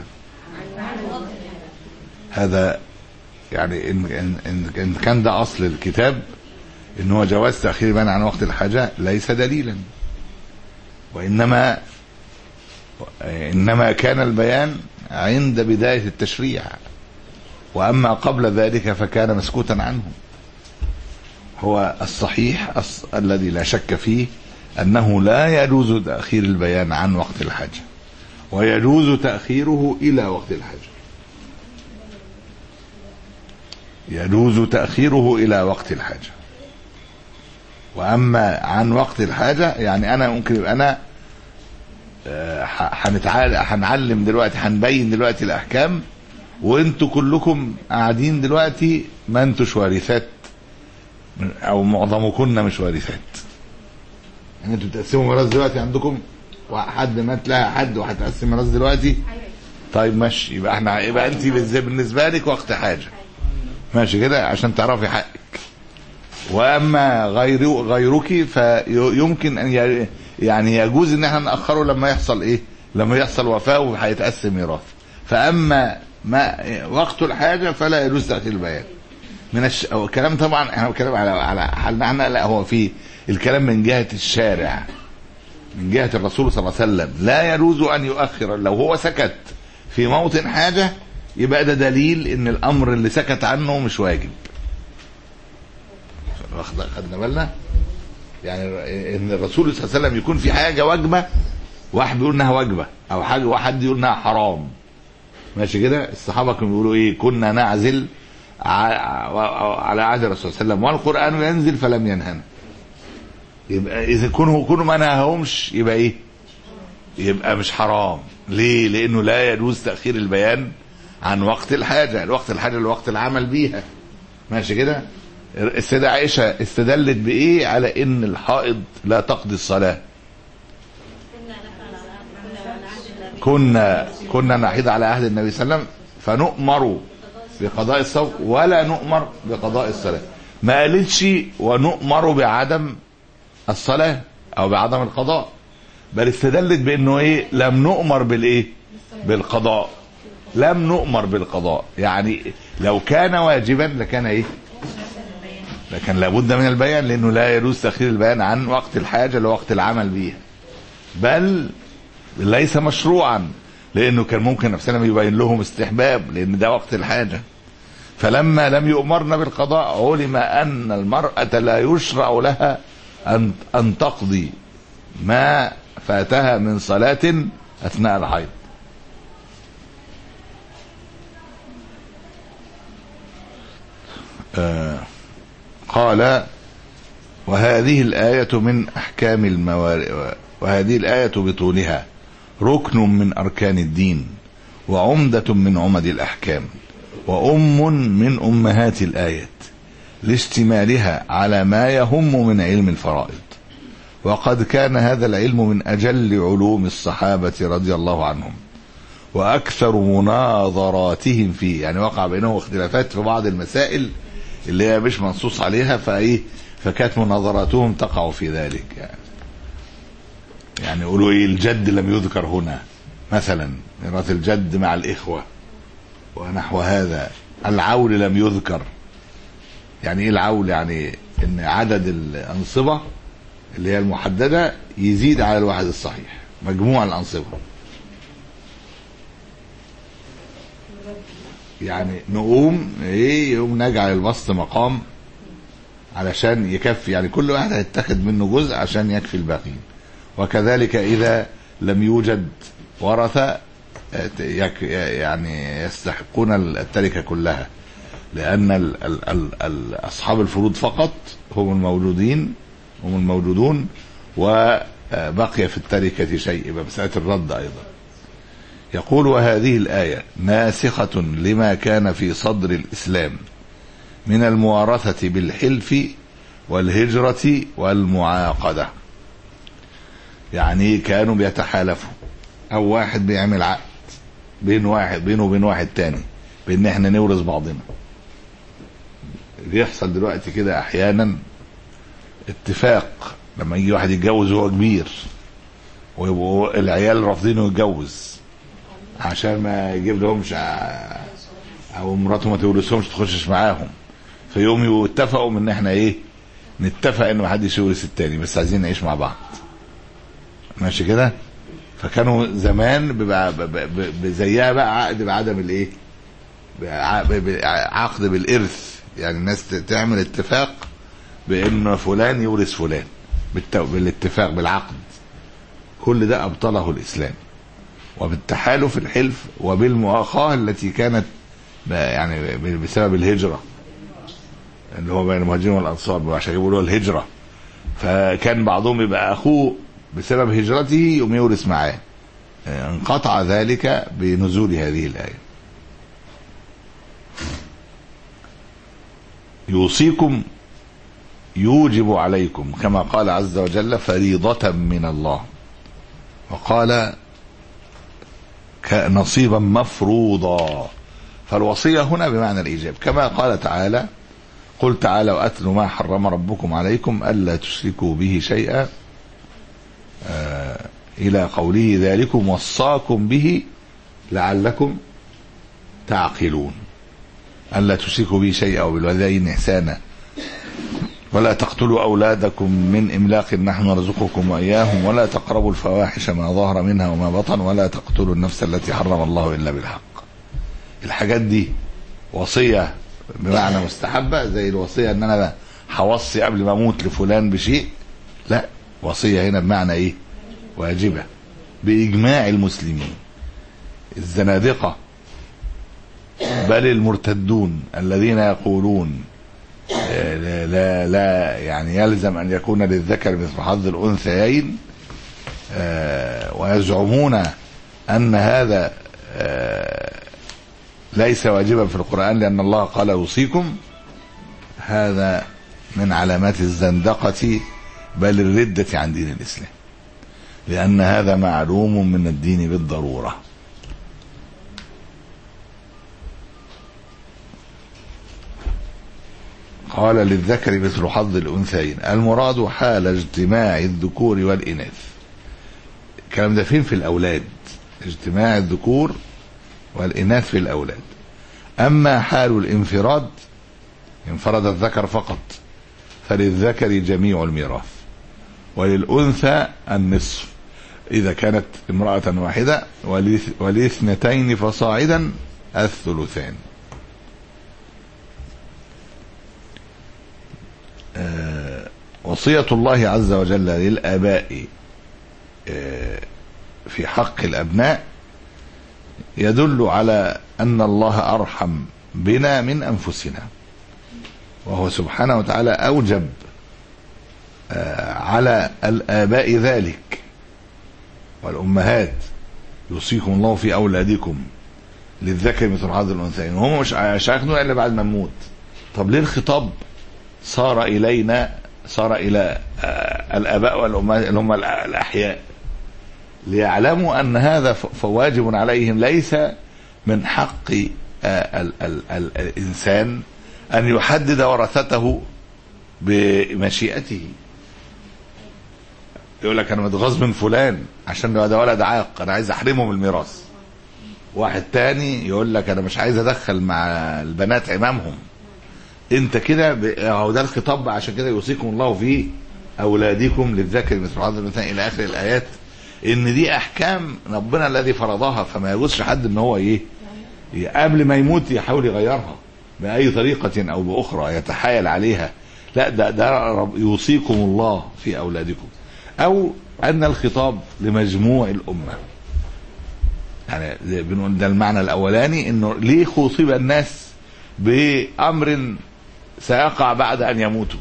هذا يعني إن, إن, إن كان ده أصل الكتاب إن هو جواز تأخير البيان عن وقت الحاجة ليس دليلا، وإنما إنما كان البيان عند بداية التشريع، وأما قبل ذلك فكان مسكوتا عنه. هو الصحيح الذي لا شك فيه أنه لا يجوز تأخير البيان عن وقت الحاجة، ويجوز تأخيره إلى وقت الحاجة. يجوز تأخيره إلى وقت الحاجة. وأما عن وقت الحاجة يعني أنا ممكن يبقى أنا هنعلم دلوقتي، هنبين دلوقتي الأحكام، وأنتوا كلكم قاعدين دلوقتي ما أنتوش وارثات أو معظمكن مش وارثات. يعني انتوا بتقسموا ميراث دلوقتي، عندكم حد مات لها حد وهتقسم ميراث دلوقتي. طيب ماشي، يبقى احنا يبقى انت بالنسبه لك وقت حاجه، ماشي كده عشان تعرفي حقك. واما غير غيرك فيمكن ان يعني يجوز ان احنا ناخره لما يحصل ايه؟ لما يحصل وفاه وهيتقسم ميراث. فاما ما وقت الحاجه فلا يجوز تاخير البيان. من الش... الكلام طبعا احنا بنتكلم على على حالنا احنا، لا هو في الكلام من جهة الشارع، من جهة الرسول صلى الله عليه وسلم لا يجوز أن يؤخر. لو هو سكت في موطن حاجة يبقى ده دليل إن الأمر اللي سكت عنه مش واجب. خدنا بالنا يعني إن الرسول صلى الله عليه وسلم يكون في حاجة واجبة، واحد بيقول إنها واجبة، أو حاجة واحد يقول إنها حرام، ماشي كده. الصحابة كانوا بيقولوا إيه؟ كنا نعزل على عهد الرسول صلى الله عليه وسلم والقرآن ينزل فلم ينهنا. يبقى اذا كونه كونه ما نهاهمش يبقى ايه؟ يبقى مش حرام. ليه؟ لانه لا يجوز تاخير البيان عن وقت الحاجه. الوقت الحاجه اللي وقت العمل بيها، ماشي كده. السيده عائشه استدلت بايه على ان الحائض لا تقضي الصلاه؟ كنا كنا نحيض على عهد النبي صلى الله عليه وسلم فنؤمر بقضاء الصوم ولا نؤمر بقضاء الصلاه. ما قالتش ونؤمر بعدم الصلاة او بعدم القضاء، بل استدلت بانه ايه؟ لم نؤمر بالايه؟ بالقضاء. لم نؤمر بالقضاء يعني لو كان واجبا لكان ايه؟ لكن لابد من البيان، لانه لا يجوز تاخير البيان عن وقت الحاجة لوقت العمل بيها، بل ليس مشروعا، لانه كان ممكن نفسنا يبين لهم استحباب لان ده وقت الحاجة. فلما لم يؤمرن بالقضاء علم أن المرأة لا يشرع لها أن أن تقضي ما فاتها من صلاة أثناء الحيض. آه قال وهذه الآية من أحكام الموارئ، وهذه الآية بطولها ركن من أركان الدين وعمدة من عمد الأحكام وأم من أمهات الآيات لاشتمالها على ما يهم من علم الفرائض. وقد كان هذا العلم من أجل علوم الصحابة رضي الله عنهم وأكثر مناظراتهم فيه، يعني وقع بينهم اختلافات في بعض المسائل اللي هي مش منصوص عليها، فايه فكانت مناظراتهم تقع في ذلك. يعني يعني يقولوا ايه الجد لم يذكر هنا مثلا، ميراث الجد مع الإخوة ونحو هذا. العول لم يذكر، يعني ايه العول؟ يعني ان عدد الأنصبة اللي هي المحددة يزيد على الواحد الصحيح، مجموع الأنصبة. يعني نقوم ايه يوم نجعل البسط مقام علشان يكفي، يعني كل واحد هيتخذ منه جزء عشان يكفي الباقين. وكذلك إذا لم يوجد ورثة يعني يستحقون التركة كلها، لأن ال ال ال ال أصحاب الفروض فقط هم الموجودين هم الموجودون وبقي في التركة شيء، بمسألة الرد أيضا. يقول وهذه الآية ناسخة لما كان في صدر الإسلام من الموارثة بالحلف والهجرة والمعاقدة. يعني كانوا بيتحالفوا، أو واحد بيعمل عقد بين واحد بينه وبين واحد تاني بأن احنا نورث بعضنا. بيحصل دلوقتي كده أحيانا اتفاق لما يجي واحد يتجوز وهو كبير ويبقوا العيال رافضينه يتجوز عشان ما يجيب لهمش او مراته ما تورثهمش تخشش معاهم، فيوم يتفقوا من ان احنا ايه نتفق ان ما حدش يورث التاني بس عايزين نعيش مع بعض، ماشي كده. فكانوا زمان بيبقى زيها بقى عقد بعدم الايه عقد بالارث، يعني الناس تعمل اتفاق بان فلان يورث فلان بالاتفاق بالعقد. كل ده ابطله الاسلام، وبالتحالف الحلف وبالمؤاخاة التي كانت يعني بسبب الهجرة اللي هو بين المهاجرين والأنصار عشان يقولوا الهجرة. فكان بعضهم يبقى أخوه بسبب هجرته يوم يورث معاه، انقطع ذلك بنزول هذه الآية. يوصيكم يوجب عليكم كما قال عز وجل فريضة من الله، وقال نصيبا مفروضا. فالوصية هنا بمعنى الإيجاب، كما قال تعالى قل تعالوا أتلوا ما حرم ربكم عليكم ألا تشركوا به شيئا آه إلى قوله ذلكم وصاكم به لعلكم تعقلون. ألا تشركوا به شيئا وبالوالدين إحسانا ولا تقتلوا أولادكم من إملاق نحن نرزقكم وإياهم ولا تقربوا الفواحش ما ظهر منها وما بطن ولا تقتلوا النفس التي حرم الله إلا بالحق. الحاجات دي وصية بمعنى مستحبة، زي الوصية ان انا هوصي قبل ما اموت لفلان بشيء، لا، وصية هنا بمعنى ايه واجبة بإجماع المسلمين. الزنادقة بل المرتدون الذين يقولون لا, لا, لا يعني يلزم أن يكون للذكر مثل حظ الأنثيين، ويزعمون أن هذا ليس واجبا في القرآن لأن الله قال يوصيكم، هذا من علامات الزندقة بل الردة عن دين الإسلام، لأن هذا معلوم من الدين بالضرورة. قال للذكر مثل حظ الأنثيين، المراد حال اجتماع الذكور والإناث. الكلام ده فين؟ في الأولاد، اجتماع الذكور والإناث في الأولاد. أما حال الانفراد انفرد الذكر فقط فللذكر جميع الميراث وللأنثى النصف إذا كانت امرأة واحدة وللاثنتين فصاعدا الثلثان. وصية الله عز وجل للآباء في حق الأبناء يدل على أن الله أرحم بنا من أنفسنا، وهو سبحانه وتعالى أوجب على الآباء ذلك والأمهات. يوصيكم الله في أولادكم للذكر مثل حظ الأنثيين، وهم مش هياخدوها إلا بعد ما نموت. طب ليه الخطاب صار إلينا، صار إلى الآباء والأمهات اللي هم الأحياء؟ ليعلموا أن هذا فواجب عليهم، ليس من حق ال ال ال الإنسان أن يحدد ورثته بمشيئته. يقول لك أنا متغاظ من فلان عشان ده ولد عاق، أنا عايز أحرمه من الميراث. واحد تاني يقول لك أنا مش عايز أدخل مع البنات عمامهم. أنت كده هو ده الخطاب، عشان كده يوصيكم الله في أولادكم للذكر مثل حظ الأنثيين إلى آخر الآيات. إن دي أحكام ربنا الذي فرضها، فما يجوزش حد إن هو إيه قبل ما يموت يحاول يغيرها بأي طريقة أو بأخرى، يتحايل عليها. لا، ده ده يوصيكم الله في أولادكم. أو أن الخطاب لمجموع الأمة، يعني بنقول ده المعنى الأولاني، إنه ليه خاطب الناس بأمر سيقع بعد أن يموتوا.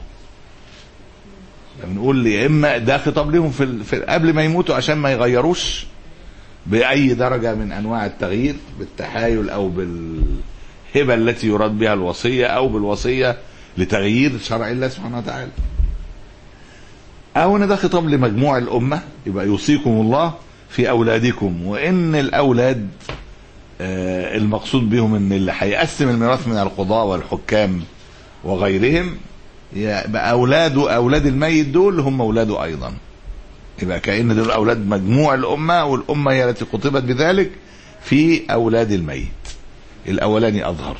بنقول يا إما ده خطاب لهم في, في قبل ما يموتوا عشان ما يغيروش بأي درجة من أنواع التغيير، بالتحايل أو بالهبة التي يراد بها الوصية، أو بالوصية لتغيير شرع الله سبحانه وتعالى. أو أن ده خطاب لمجموع الأمة، يبقى يوصيكم الله في أولادكم. وإن الأولاد آه المقصود بهم إن اللي هيقسم الميراث من القضاء والحكام وغيرهم، يبقى أولاده أولاد الميت دول هم أولاده أيضا. يبقى كأن دول أولاد مجموع الأمة، والأمة هي التي خطبت بذلك في أولاد الميت. الأولاني أظهر،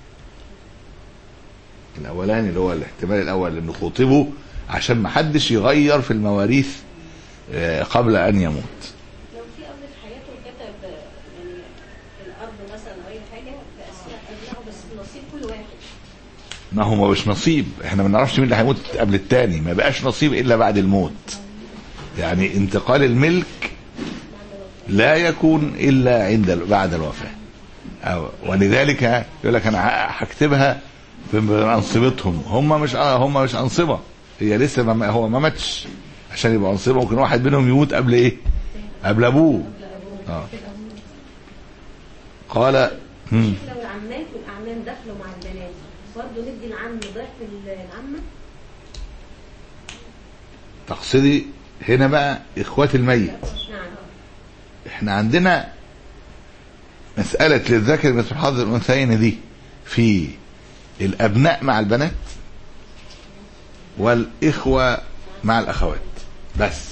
الأولاني اللي هو الاحتمال الأول إنه خطبه عشان ما حدش يغير في المواريث قبل أن يموت. لو في قبل في حياته كتب يعني الأرض مثلا أو أي حاجة بأسماء أبنائه بس بنصيب كل واحد. ما هو مش نصيب، احنا ما نعرفش مين اللي هيموت قبل التاني، ما بقاش نصيب إلا بعد الموت. يعني انتقال الملك لا يكون إلا عند بعد الوفاة. أو ولذلك يقول لك أنا هكتبها بأنصبتهم، هم مش هم مش أنصبة، هي لسه ما هو ما ماتش عشان يبقى أنصبة. ممكن واحد منهم يموت قبل إيه؟ قبل أبوه. آه. قال هم. لو العمات والأعمام دخلوا مع البنات برضه ندي العم ضعف العمة؟ تقصدي هنا بقى إخوات الميت. نعم. إحنا عندنا مسألة للذكر مثل حظ الأنثيين دي في الأبناء مع البنات والإخوة مع الأخوات بس،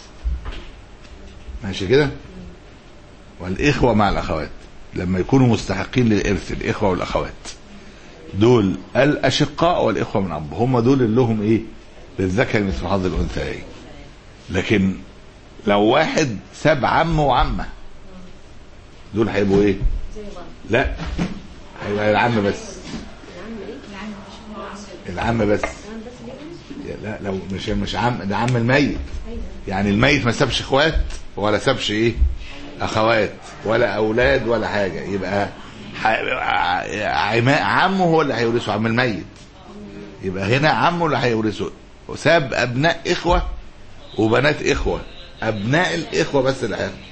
ماشي كده؟ والإخوة مع الأخوات لما يكونوا مستحقين للإرث، الإخوة والأخوات دول الأشقاء والإخوة من أب، هم دول اللي لهم إيه؟ للذكر مثل حظ الأنثيين. لكن لو واحد ساب عم وعمة دول هيبقوا إيه؟ لا، هيبقى العم بس. العم بس. لا، لو مش مش عم، ده عم الميت. يعني الميت ما سابش اخوات ولا سابش ايه اخوات ولا اولاد ولا حاجه، يبقى عمه هو اللي هيورثه، عم الميت. يبقى هنا عمه اللي هيورثه. ساب ابناء اخوه وبنات اخوه، ابناء الاخوه بس اللي هياخدوا.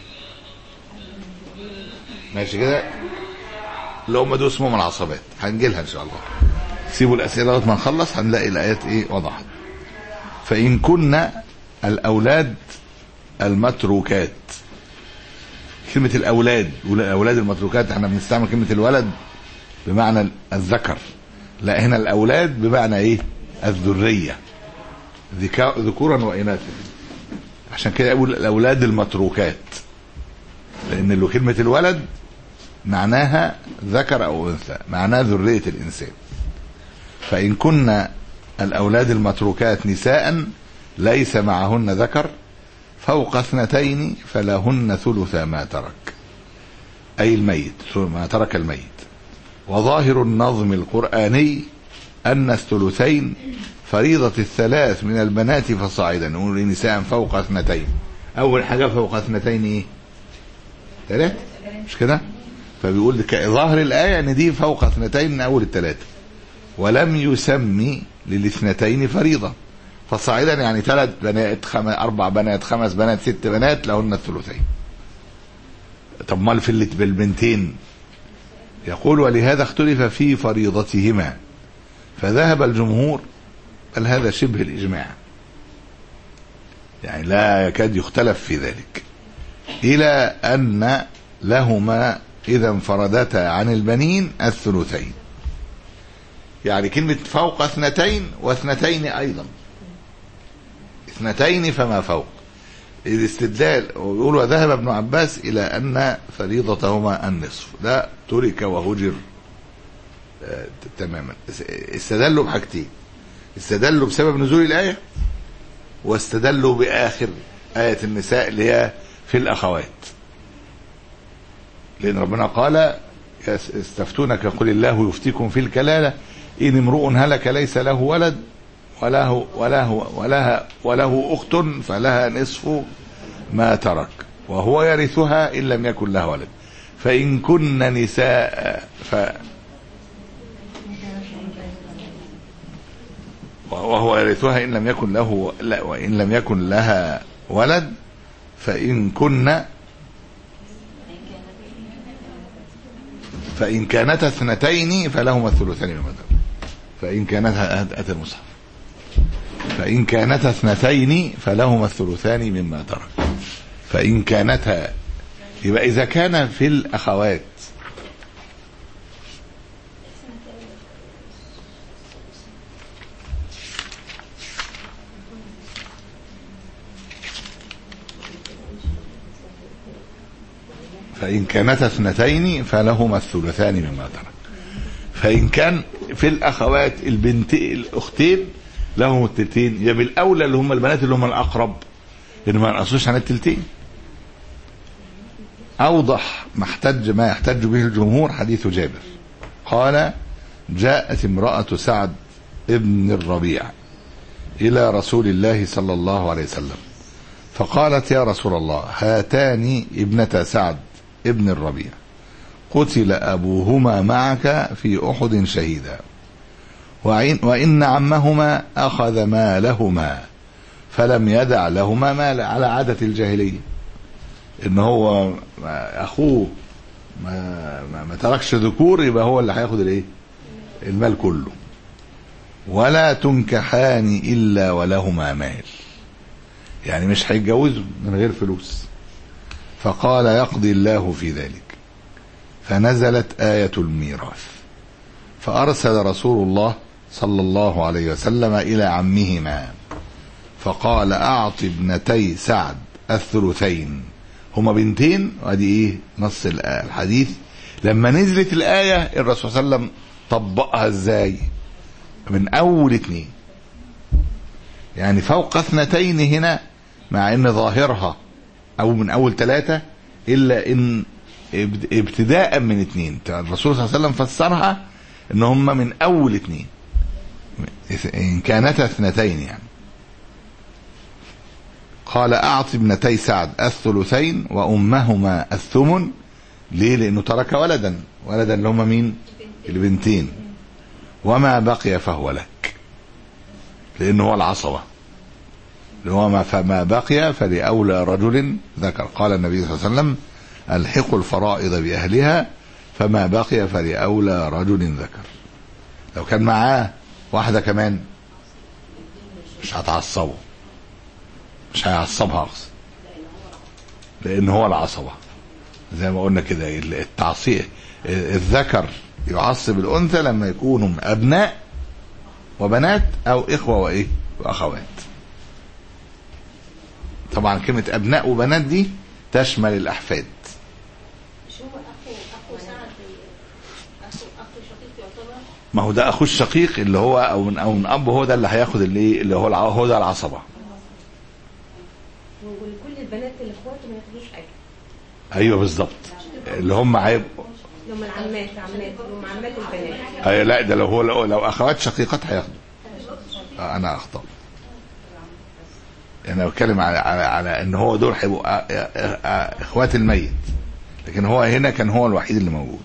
ماشي كده؟ اللي هم دول اسمهم العصبات، هنجيلها ان شاء الله. سيبوا الاسئله لغايه ما نخلص، هنلاقي الايات ايه وضحت. فان كنا الاولاد المتروكات، كلمه الاولاد والاولاد المتروكات احنا بنستعمل كلمه الولد بمعنى الذكر، لا هنا الاولاد بمعنى ايه؟ الذريه، ذكورا واناثا. عشان كده يقول الاولاد المتروكات، لان له كلمه الولد معناها ذكر او انثى، معناها ذريه الانسان. فإن كنا الأولاد المتروكات نساء ليس معهن ذكر فوق اثنتين فلهن ثلث ما ترك، أي الميت، ما ترك الميت. وظاهر النظم القرآني أن الثلثين فريضة الثلاث من البنات فصاعدا. نقول نساء فوق اثنتين، أول حاجة فوق اثنتين إيه؟ ثلاث، مش كده؟ فبيقول ظاهر الآية أن دي فوق اثنتين من أول الثلاثة، ولم يسمي للاثنتين فريضة. فصاعدا يعني ثلاث بنات، خم... أربع بنات، خمس بنات، ست بنات لهن الثلثين. طب مال في اللي بالبنتين؟ يقول ولهذا اختلف في فريضتهما، فذهب الجمهور، بل هذا شبه الإجماع يعني لا يكاد يختلف في ذلك، إلى أن لهما إذا انفردتا عن البنين الثلثين. يعني كلمة فوق اثنتين واثنتين أيضا، اثنتين فما فوق. الاستدلال ويقول وذهب ابن عباس إلى أن فريضتهما النصف، ده ترك وهجر آه تماما. استدلوا بحاجتين، استدلوا بسبب نزول الآية، واستدلوا بآخر آية النساء اللي هي في الأخوات، لأن ربنا قال يستفتونك قل الله يفتيكم في الكلالة إن امرؤ هلك ليس له ولد وله وله ولها وله أخت فلها نصف ما ترك وهو يرثها إن لم يكن له ولد فإن كن نساء ف وهو يرثها إن لم يكن له لا وإن لم يكن لها ولد فإن كن فإن كانتا اثنتين فلهما الثلثان مما ترك. فإن كانتا أتى المصحف فإن كانتا اثنتين فلهما الثلثان مما ترك. فإن كانتا، يبقى إذا كان في الأخوات فإن كانتا اثنتين فلهما الثلثان مما ترك. فإن كان في الأخوات البنت الأختين لهم التلتين، يبقى الأولى اللي هم البنات اللي هم الأقرب إن ما نقصوش عن التلتين. أوضح ما احتج ما يحتج به الجمهور حديث جابر قال جاءت امرأة سعد ابن الربيع إلى رسول الله صلى الله عليه وسلم فقالت يا رسول الله هاتان ابنتا سعد ابن الربيع قتل أبوهما معك في أحد شهيدا وإن عمهما أخذ مالهما فلم يدع لهما مال، على عادة الجاهلية إن هو أخوه ما, ما, ما تركش ذكور يبقى هو اللي هياخد الايه المال كله. ولا تنكحان إلا ولهما مال، يعني مش هيتجوزوا من غير فلوس. فقال يقضي الله في ذلك، فنزلت آية الميراث فأرسل رسول الله صلى الله عليه وسلم إلى عمهما فقال أعط ابنتي سعد الثلثين، هما بنتين وادي ايه نص الحديث. لما نزلت الآية الرسول صلى الله عليه وسلم طبقها ازاي؟ من أول اتنين، يعني فوق اثنتين هنا مع ان ظاهرها او من اول ثلاثة، الا ان ابتداء من اتنين. الرسول صلى الله عليه وسلم فسرها ان هم من اول اتنين ان كانتا اثنتين. يعني قال اعط ابنتي سعد الثلثين وامهما الثمن. ليه؟ لانه ترك ولدا، ولدا اللي هم مين؟ البنتين. وما بقي فهو لك، لانه هو العصبة، وما فما بقي فلأولى رجل ذكر. قال النبي صلى الله عليه وسلم الحقوا الفرائض بأهلها فما بقي فلأولى رجل ذكر. لو كان معاه واحدة كمان مش هتعصبه، مش هيعصبها أقصد، لأن هو العصبة زي ما قلنا كده. التعصيب الذكر يعصب الأنثى لما يكونوا أبناء وبنات أو إخوة وإيه وأخوات. طبعا كلمة أبناء وبنات دي تشمل الأحفاد. مش هو أخو أخو سعد أخو أخو شقيق يعتبر؟ ما هو ده أخو الشقيق اللي هو أو من أو من أب، هو ده اللي هياخد اللي اللي هو هو ده العصبة. وكل البنات اللي اخواته ما ياخدوش حاجة. أيوه بالظبط، اللي هم هيبقوا هم العمات عمات هم عمات البنات. أي لا، ده لو هو لو, لو اخوات شقيقات هياخدوا. آه انا اخطأ، انا بتكلم على على على ان هو دول هيبقوا اخوات الميت، لكن هو هنا كان هو الوحيد اللي موجود.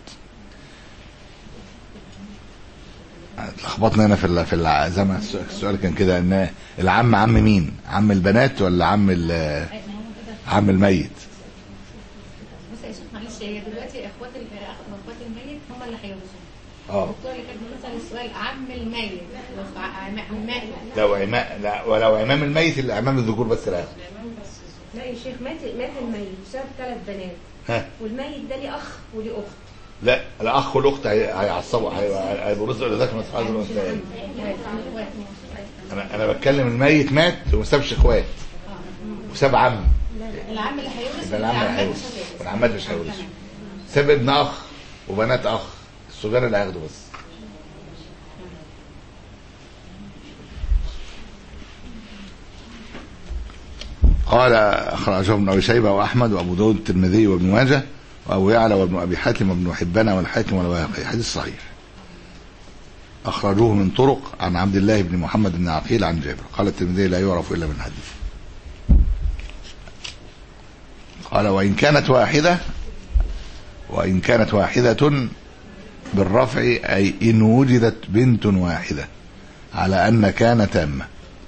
اتلخبطنا هنا في في زي ما السؤال كان كده، ان العم عم مين؟ عم البنات ولا عم عم الميت؟ بص يا شيخ معلش، هي دلوقتي اخوات اخوات الميت هم اللي هيورثوا. اه الدكتور اللي كان بيسال السؤال عم الميت عماء، لو عماء لا، ولو عمام الميت اللي عمام الذكور بس لا ياخد. لا يا شيخ، مات مات الميت بسبب ثلاث بنات. ها، والميت ده ليه اخ وليه اخت. لا، الاخ والاخت هيعصبوا، هيبقوا رزق اللي ذاك مسحاز الانثى. انا انا بتكلم الميت مات وما سابش اخوات وساب عم. العم اللي هيورث، العم اللي هيورث والعمات مش هيورثوا. ساب ابن اخ وبنات اخ، الصغير اللي هياخده بس. قال اخرجه ابن ابي شيبه واحمد وابو داود الترمذي وابن ماجه وابو يعلى وابن ابي حاتم وابن حبان والحاكم والبيهقي، حديث صحيح. اخرجوه من طرق عن عبد الله بن محمد بن عقيل عن جابر. قال الترمذي لا يعرف الا من حديث. قال وان كانت واحده وان كانت واحده بالرفع، اي ان وجدت بنت واحده على ان كان تامه.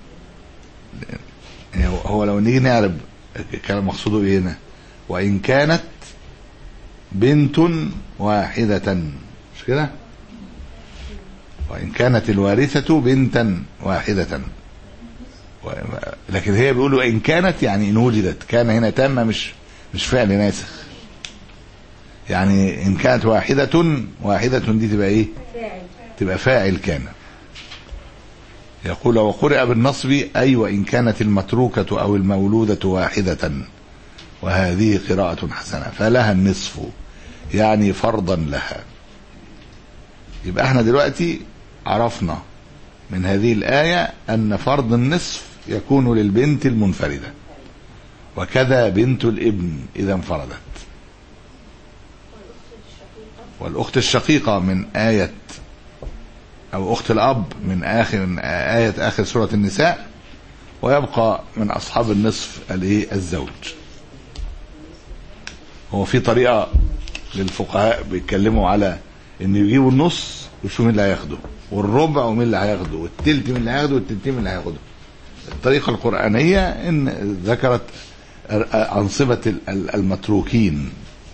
هو لو نيجي نعرف كان مقصوده ايه هنا، وان كانت بنت واحدة، مش كده؟ وان كانت الوارثة بنتا واحدة، لكن هي بيقولوا ان كانت يعني ان وجدت. كان هنا تامة، مش مش فعل ناسخ. يعني ان كانت واحدة، واحدة دي تبقى ايه؟ تبقى فاعل كان. يقول وقرئ بالنصب أي وإن كانت المتروكة أو المولودة واحدة، وهذه قراءة حسنة، فلها النصف يعني فرضا لها. يبقى احنا دلوقتي عرفنا من هذه الآية أن فرض النصف يكون للبنت المنفردة، وكذا بنت الابن إذا انفردت. والأخت الشقيقة من آية أو أخت الأب من آخر من آية آخر سورة النساء، ويبقى من أصحاب النصف الإيه؟ الزوج. هو في طريقة للفقهاء بيتكلموا على إن يجيبوا النص ويشوفوا مين اللي هياخده، والربع ومين اللي هياخده، والتلت مين اللي هياخده، والتلتين مين اللي هياخده. الطريقة القرآنية إن ذكرت أنصبة المتروكين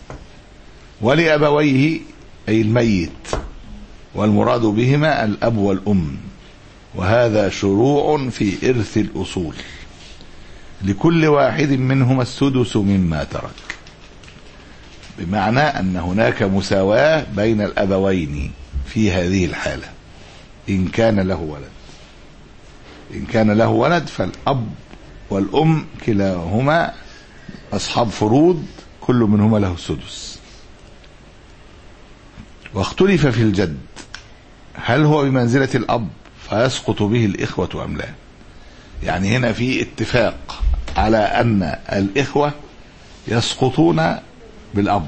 ولأبويه أي الميت، والمراد بهما الأب والأم. وهذا شروع في إرث الأصول، لكل واحد منهما السدس مما ترك، بمعنى أن هناك مساواة بين الأبوين في هذه الحالة إن كان له ولد. إن كان له ولد فالأب والأم كلاهما أصحاب فروض، كل منهما له السدس. واختلف في الجد، هل هو بمنزلة الأب فيسقط به الإخوة أم لا؟ يعني هنا في اتفاق على أن الإخوة يسقطون بالأب.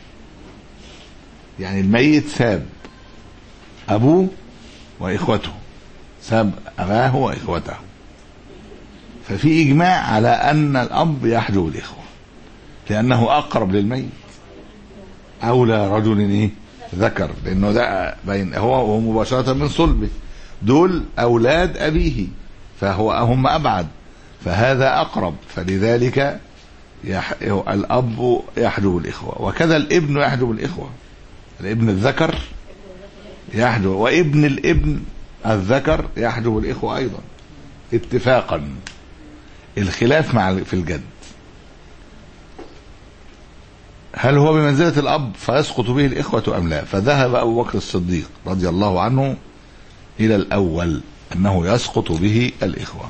يعني الميت ساب أبوه وإخوته، ساب أباه وإخوته، ففي إجماع على أن الأب يحجب الإخوة لأنه أقرب للميت، أولى رجل إيه؟ ذكر، لأنه ده بين هو وهو مباشرة من صلبه، دول أولاد أبيه فهو هم أبعد، فهذا أقرب، فلذلك يح... الأب يحجب الإخوة، وكذا الابن يحجب الإخوة. الابن الذكر يحجب، وابن الابن الذكر يحجب الإخوة أيضا اتفاقا. الخلاف مع في الجد، هل هو بمنزلة الأب فيسقط به الإخوة أم لا؟ فذهب أبو بكر الصديق رضي الله عنه إلى الأول، أنه يسقط به الإخوة،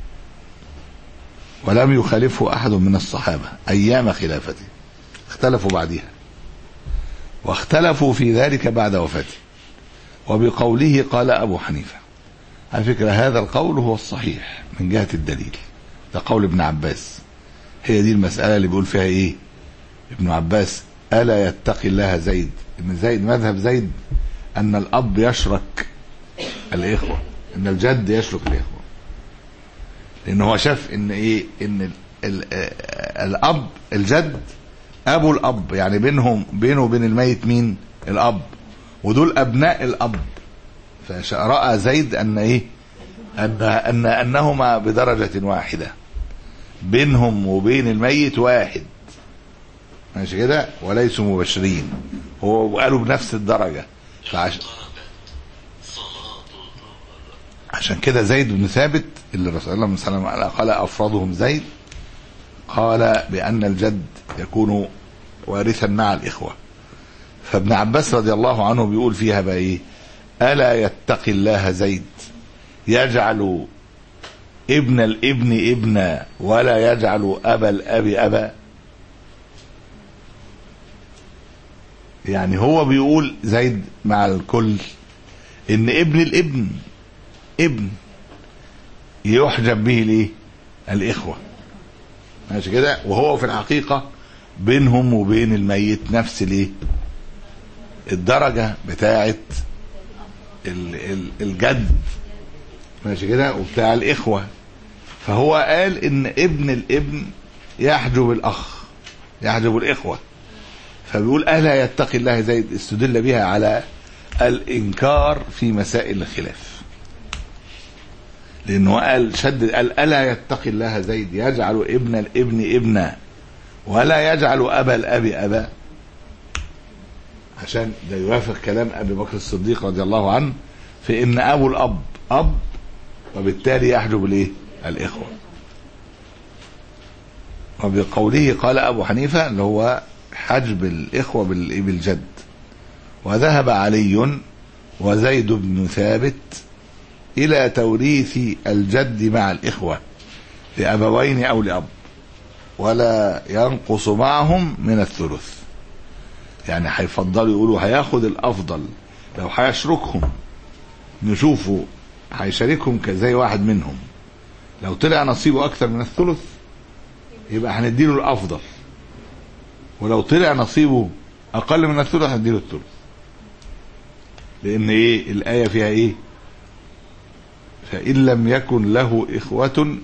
ولم يخالفه أحد من الصحابة أيام خلافته، اختلفوا بعدها، واختلفوا في ذلك بعد وفاته. وبقوله قال أبو حنيفة. على فكرة هذا القول هو الصحيح من جهة الدليل، ده قول ابن عباس. هي دي المسألة اللي بيقول فيها إيه ابن عباس؟ ألا يتقي الله زيد، إن زيد مذهب زيد أن الأب يشرك الإخوة، أن الجد يشرك الإخوة، لأن هو شاف إن إيه إن ال ال الأب الجد أبو الأب، يعني بينهم بينه وبين الميت مين؟ الأب، ودول أبناء الأب. فرأى زيد أن إيه أن أن أنهما بدرجة واحدة، بينهم وبين الميت واحد، ماشي كده، وليسوا مبشرين، هو قالوا بنفس الدرجة. فعش... عشان كده زيد بن ثابت اللي رسول الله صلى الله عليه وسلم قال أفرادهم زيد، قال بأن الجد يكون وارثا مع الإخوة. فابن عباس رضي الله عنه بيقول فيها بقى إيه؟ ألا يتقي الله زيد يجعل ابن الابن ابنا ولا يجعل أبا الأب أبا. يعني هو بيقول زيد مع الكل إن ابن الابن ابن يحجب به ليه؟ الإخوة، ماشي كده، وهو في الحقيقة بينهم وبين الميت نفس ليه؟ الدرجة بتاعت الجد، ماشي كده، وبتاع الإخوة. فهو قال إن ابن الابن يحجب الأخ، يحجب الإخوة. فبيقول ألا يتقي الله زيد، استدل بها على الإنكار في مسائل الخلاف، لأنه قال شدد قال ألا يتقي الله زيد يجعل ابن الابن ابنا ولا يجعل أبا الأب أبا، عشان ده يوافق كلام أبي بكر الصديق رضي الله عنه في إن أبو الأب أب، وبالتالي يحجب الإيه؟ الإخوة. وبقوله قال أبو حنيفة اللي هو حجب الإخوة بالجد. وذهب علي وزيد بن ثابت إلى توريث الجد مع الإخوة لأبوين أو لأب، ولا ينقص معهم من الثلث. يعني هيفضلوا يقولوا هياخد الأفضل لو هيشركهم، نشوفوا هيشاركهم كزي واحد منهم، لو طلع نصيبه أكثر من الثلث يبقى هنديله الأفضل، ولو طلع نصيبه أقل من الثلث هنديله الثلث. لأن إيه الآية فيها إيه؟ فإن لم يكن له إخوة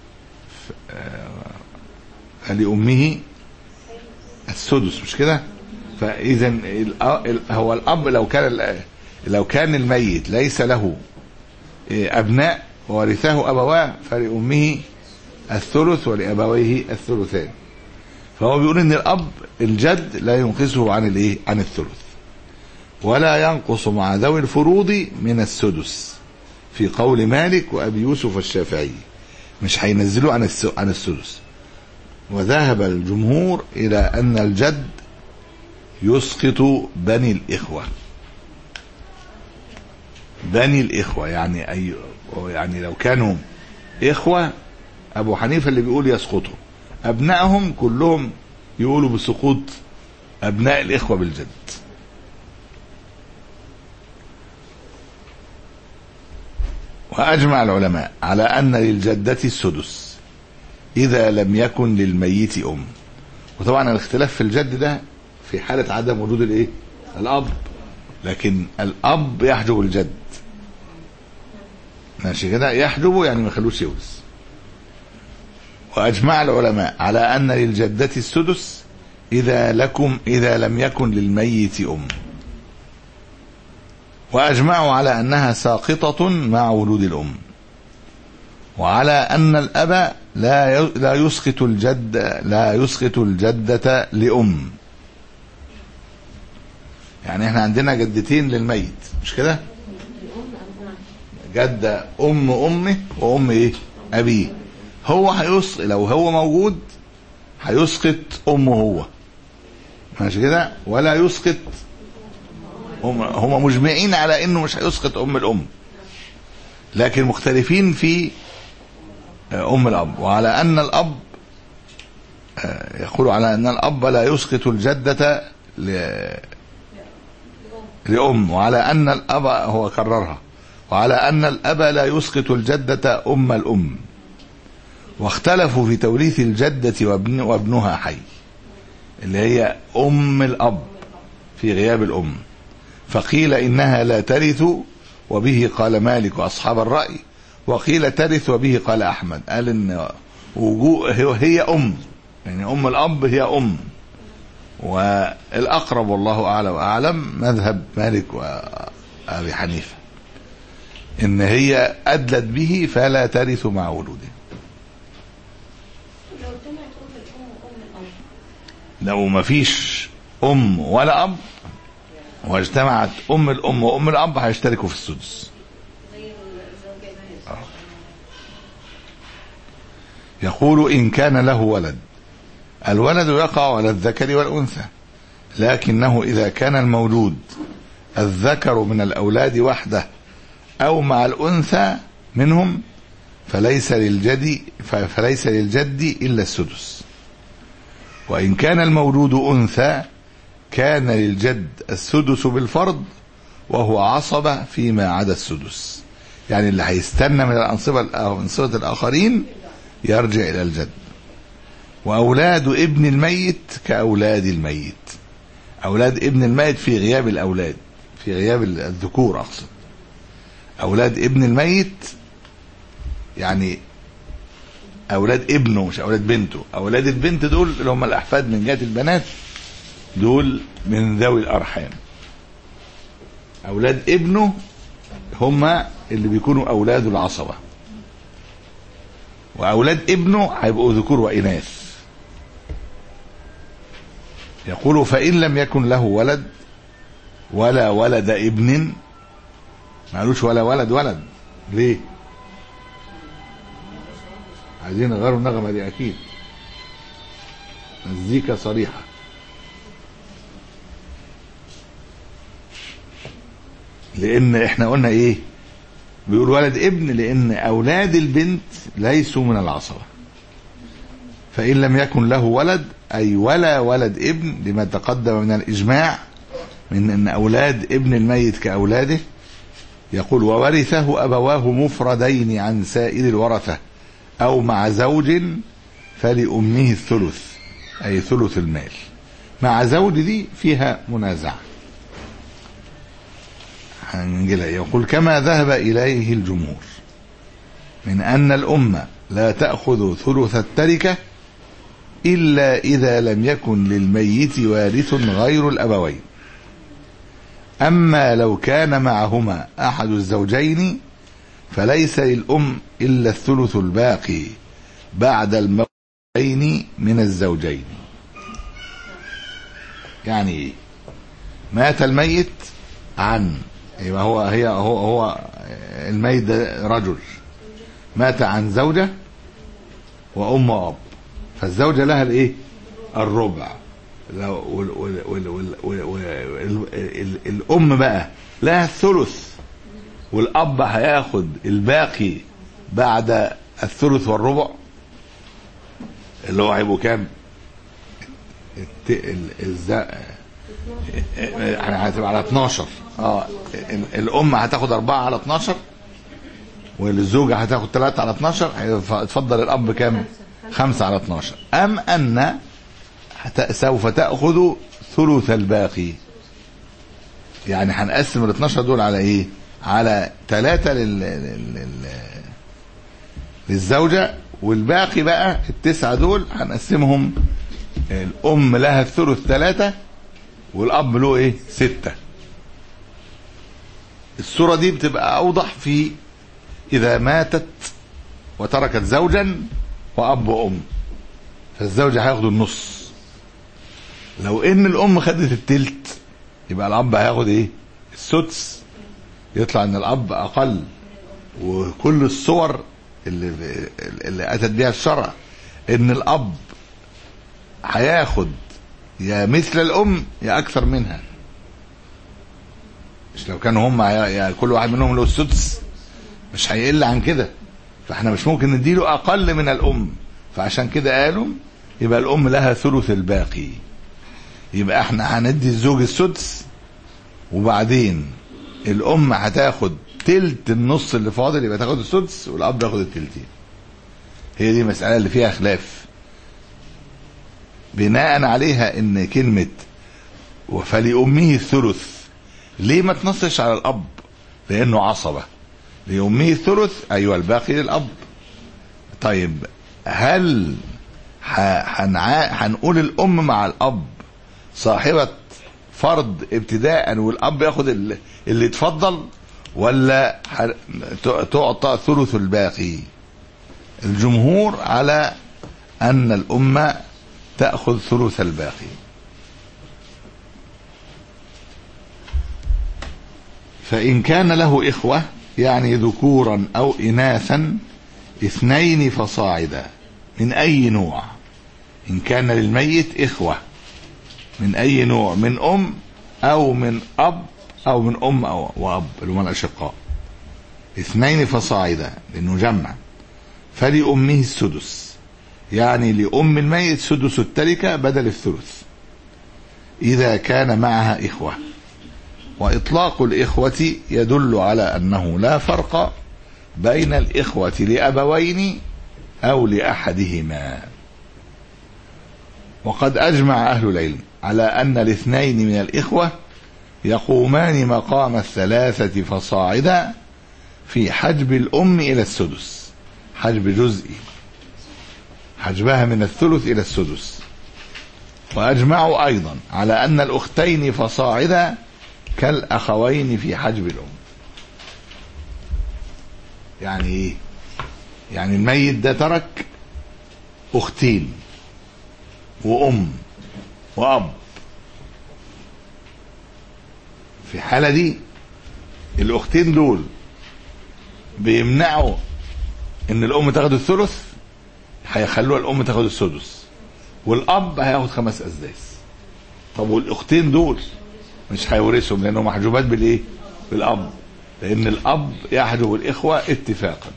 فلأمه السدس، مش كده؟ فإذا هو الأب لو كان لو كان الميت ليس له أبناء وورثه أبواه فلأمه الثلث ولأبويه الثلثان. فهو بيقول إن الأب الجد لا ينقصه عن الإيه؟ عن الثلث، ولا ينقص مع ذوي الفروض من السدس في قول مالك وأبي يوسف الشافعي، مش هينزلوا عن عن السدس. وذهب الجمهور إلى أن الجد يسقط بني الإخوة، بني الإخوة يعني أي يعني لو كانوا إخوة أبو حنيفة اللي بيقول يسقطوا، أبنائهم كلهم يقولوا بسقوط أبناء الإخوة بالجد. وأجمع العلماء على أن للجدة السدس إذا لم يكن للميت أم. وطبعا الاختلاف في الجد ده في حالة عدم وجود الإيه؟ الأب، لكن الأب يحجب الجد، ماشي كده، يحجبه يعني ما يخلوش يورث. وأجمع العلماء على أن للجدة السدس إذا لكم إذا لم يكن للميت أم. وأجمعوا على أنها ساقطة مع وجود الأم، وعلى أن الأب لا لا يسقط الجد لا يسقط الجدة لأم. يعني احنا عندنا جدتين للميت، مش كده؟ جدة أم أمه وأم إيه؟ أبيه. هو هيسقط لو هو موجود هيسقط أمه هو، ماشي كده، ولا يسقط هم هم مجمعين على انه مش هيسقط ام الام، لكن مختلفين في ام الاب. وعلى ان الاب يقولوا على ان الاب لا يسقط الجدة لأم، وعلى ان الاب هو كررها، وعلى ان الاب لا يسقط الجدة ام الام. واختلفوا في توريث الجدة وابن وابنها حي، اللي هي ام الاب في غياب الام، فقيل انها لا ترث وبه قال مالك واصحاب الراي، وقيل ترث وبه قال احمد. قال ان وجوء هي ام، يعني ام الاب هي ام، والاقرب والله اعلى واعلم مذهب مالك وابي حنيفه ان هي ادلت به فلا ترث مع وجوده. لو اجتمعت ام الام وام الاب، لو ما فيش ام ولا اب واجتمعت ام الام وام الاب هيشتركوا في السدس. يقول إن كان له ولد، الولد يقع على الذكر والأنثى، لكنه إذا كان المولود الذكر من الأولاد وحده أو مع الأنثى منهم فليس للجد فليس للجد إلا السدس. وإن كان المولود أنثى كان للجد السدس بالفرض وهو عصبة فيما عدا السدس، يعني اللي هيستنى من الأنصبة أنصبة الآخرين يرجع إلى الجد. وأولاد ابن الميت كأولاد الميت، أولاد ابن الميت في غياب الأولاد، في غياب الذكور أقصد. أولاد ابن الميت يعني أولاد ابنه مش أولاد بنته. أولاد البنت دول اللي هم الأحفاد من جهة البنات، دول من ذوي الأرحام. أولاد ابنه هم اللي بيكونوا أولاد العصبة، وأولاد ابنه هيبقوا ذكور وإناث. يقول فإن لم يكن له ولد ولا ولد ابن، معلوش ولا ولد ولد، ليه؟ عايزين نغيروا النغمة دي أكيد، مزيكا صريحة. لأن إحنا قلنا إيه؟ بيقول ولد ابن لأن أولاد البنت ليسوا من العصبة. فإن لم يكن له ولد أي ولا ولد ابن، لما تقدم من الإجماع من أن أولاد ابن الميت كأولاده. يقول وورثه أبواه مفردين عن سائر الورثة أو مع زوج فلأمه الثلث، أي ثلث المال. مع زوج دي فيها منازعة هنجيلها. يقول كما ذهب إليه الجمهور من أن الأمة لا تأخذ ثلث التركة إلا إذا لم يكن للميت وارث غير الأبوين. أما لو كان معهما أحد الزوجين فليس للأم إلا الثلث الباقي بعد الموتين من الزوجين. يعني مات الميت عن يبقى هو هي هو هو الميت ده رجل مات عن زوجة وأم وأب، فالزوجة لها الإيه؟ الربع. الأم بقى لها الثلث، والأب هياخد الباقي بعد الثلث والربع، اللي هو هيبقوا كام؟ يعني هتبقى على اتناشر. اه الأم هتاخد أربعة على اتناشر، والزوجة هتاخد ثلاثة على اتناشر، هيتفضل الأب كام؟ خمسة على اتناشر. أم أن سوف تأخذ ثلث الباقي، يعني هنقسم ال اتناشر دول على ايه؟ على ثلاثة لل... لل... للزوجة، والباقي بقى التسعة دول هنقسمهم، الأم لها الثلث ثلاثة والأب له ايه؟ ستة. الصورة دي بتبقى أوضح في إذا ماتت وتركت زوجا وأب وأم، فالزوجة هياخدوا النص. لو إن الأم خدت التلت يبقى الأب هياخد إيه؟ السدس. يطلع إن الأب أقل. وكل الصور اللي اللي أتت بها الشرع إن الأب هياخد يا مثل الأم يا أكثر منها. مش لو كانوا هم يا كل واحد منهم له السدس مش هيقل عن كده، فاحنا مش ممكن نديله أقل من الأم. فعشان كده قالوا يبقى الأم لها ثلث الباقي. يبقى احنا هندي الزوج السدس، وبعدين الأم هتاخد تلت النص اللي فاضل، يبقى تاخد السدس والأب ياخد التلتين. هي دي مسألة اللي فيها خلاف. بناء عليها ان كلمة فلأمه الثلث ليه ما تنصش على الأب؟ لأنه عصبة. لأمه الثلث أيوة الباقي للأب. طيب هل هنقول الأم مع الأب صاحبة فرض ابتداء والأب ياخد اللي يتفضل، ولا تعطى ثلث الباقي؟ الجمهور على أن الأم تأخذ ثلث الباقي. فإن كان له إخوة يعني ذكورا أو إناثا اثنين فصاعدا من أي نوع، إن كان للميت إخوة من أي نوع، من أم أو من أب أو من أم أو وأب اللي هم الأشقاء، اثنين فصاعدا لأنه جمع، فلأمه السدس يعني لأم الميت سدس التركة بدل الثلث إذا كان معها إخوة. وإطلاق الإخوة يدل على أنه لا فرق بين الإخوة لأبوين أو لأحدهما. وقد أجمع أهل العلم على أن الاثنين من الإخوة يقومان مقام الثلاثة فصاعدا في حجب الأم إلى السدس، حجب جزئي، حجبها من الثلث إلى السدس. وأجمعوا أيضا على أن الأختين فصاعدا كالأخوين في حجب الأم. يعني إيه؟ يعني الميت ده ترك أختين وأم وأب، في الحالة دي الأختين دول بيمنعوا إن الأم تاخد الثلث، هيخلوها الأم تاخد السدس، والأب هياخد خمس أسداس. طب والأختين دول مش هيورثهم لأنهم محجوبات بالإيه؟ بالأب، لأن الأب يحجب الإخوة اتفاقا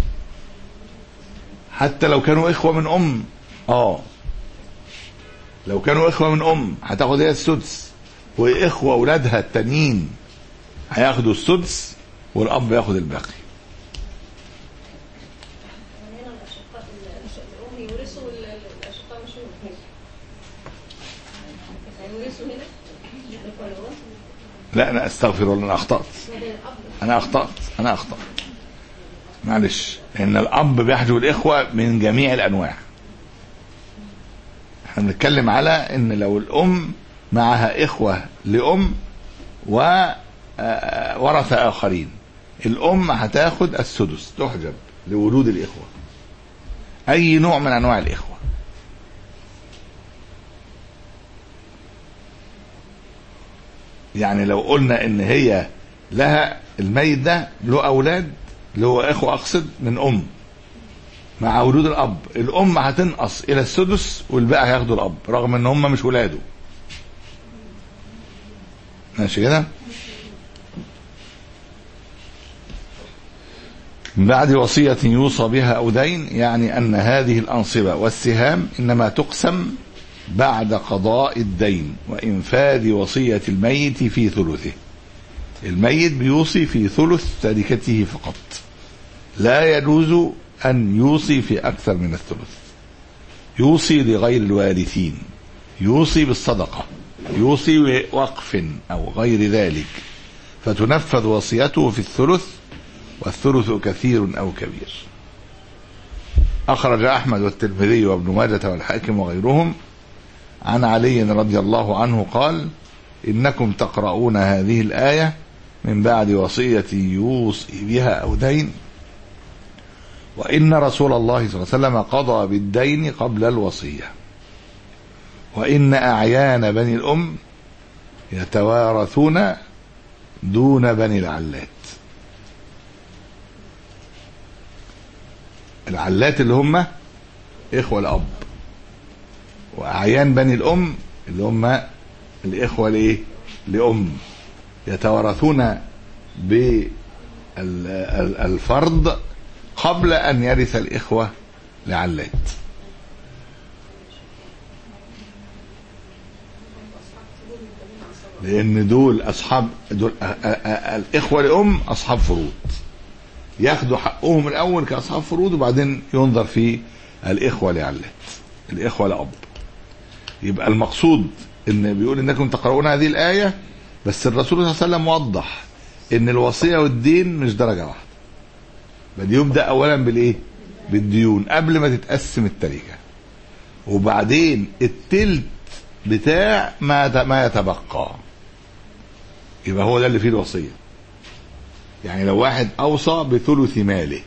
حتى لو كانوا إخوة من أم. آه لو كانوا إخوة من أم هتاخد هي السدس، وإخوة أولادها التانيين هياخدوا السدس والأب ياخد الباقي. لا أنا أستغفر الله، أنا أخطأت أنا أخطأت أنا أخطأت معلش، لأن الأب بيحجب الإخوة من جميع الأنواع. احنا بنتكلم على إن لو الأم معها إخوة لأم وورث آخرين، الأم هتاخد السدس، تحجب لولود الإخوة أي نوع من أنواع الإخوة. يعني لو قلنا إن هي لها الميت ده له أولاد اللي هو إخوة أقصد من أم مع ولود الأب، الأم هتنقص إلى السدس والباقي هياخدوا الأب رغم إن هم مش ولاده. ماشي كده؟ من بعد وصية يوصى بها أو دين، يعني أن هذه الأنصبة والسهام إنما تقسم بعد قضاء الدين وإنفاذ وصية الميت في ثلثه. الميت بيوصي في ثلث تركته فقط، لا يجوز أن يوصي في أكثر من الثلث. يوصي لغير الوارثين، يوصي بالصدقة، يوصي بوقف أو غير ذلك، فتنفذ وصيته في الثلث، والثلث كثير أو كبير. أخرج أحمد والترمذي وابن ماجة والحاكم وغيرهم عن علي رضي الله عنه قال: إنكم تقرؤون هذه الآية من بعد وصية يوصي بها أو دين، وإن رسول الله صلى الله عليه وسلم قضى بالدين قبل الوصية، وإن أعيان بني الأم يتوارثون دون بني العلات. العلات اللي هم إخوة الأب، وأعيان بني الأم اللي هم الإخوة لإيه؟ لأم، يتوارثون بالفرض قبل أن يرث الإخوة لعلات. لأن دول أصحاب دول الإخوة لأم أصحاب فروض، ياخدوا حقهم الأول كأصحاب فروض، وبعدين ينظر في الإخوة لعلات، الإخوة لأب. يبقى المقصود ان بيقول انكم تقرؤون هذه الآية، بس الرسول صلى الله عليه وسلم وضح ان الوصية والدين مش درجة واحدة، بل يبدأ اولا بالايه؟ بالديون قبل ما تتقسم التركة، وبعدين التلت بتاع ما ما يتبقى، يبقى هو ده اللي فيه الوصية. يعني لو واحد اوصى بثلث ماله،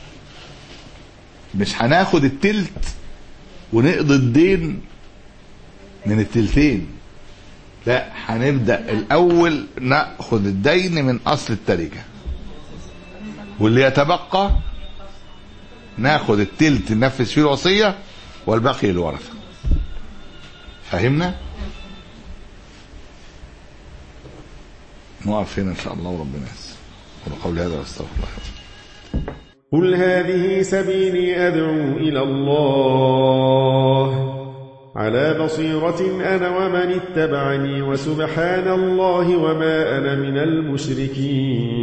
مش هناخد التلت ونقضي الدين من التلتين، لا، هنبدأ الاول ناخد الدين من اصل التركة، واللي يتبقى ناخد التلت ننفذ فيه الوصية والباقي الورثة. فهمنا؟ نقف هنا ان شاء الله وربنا يسر. وقول هذا واستغفر الله. قل هذه سبيلي أدعو إلى الله على بصيرة أنا ومن اتبعني، وسبحان الله وما أنا من المشركين.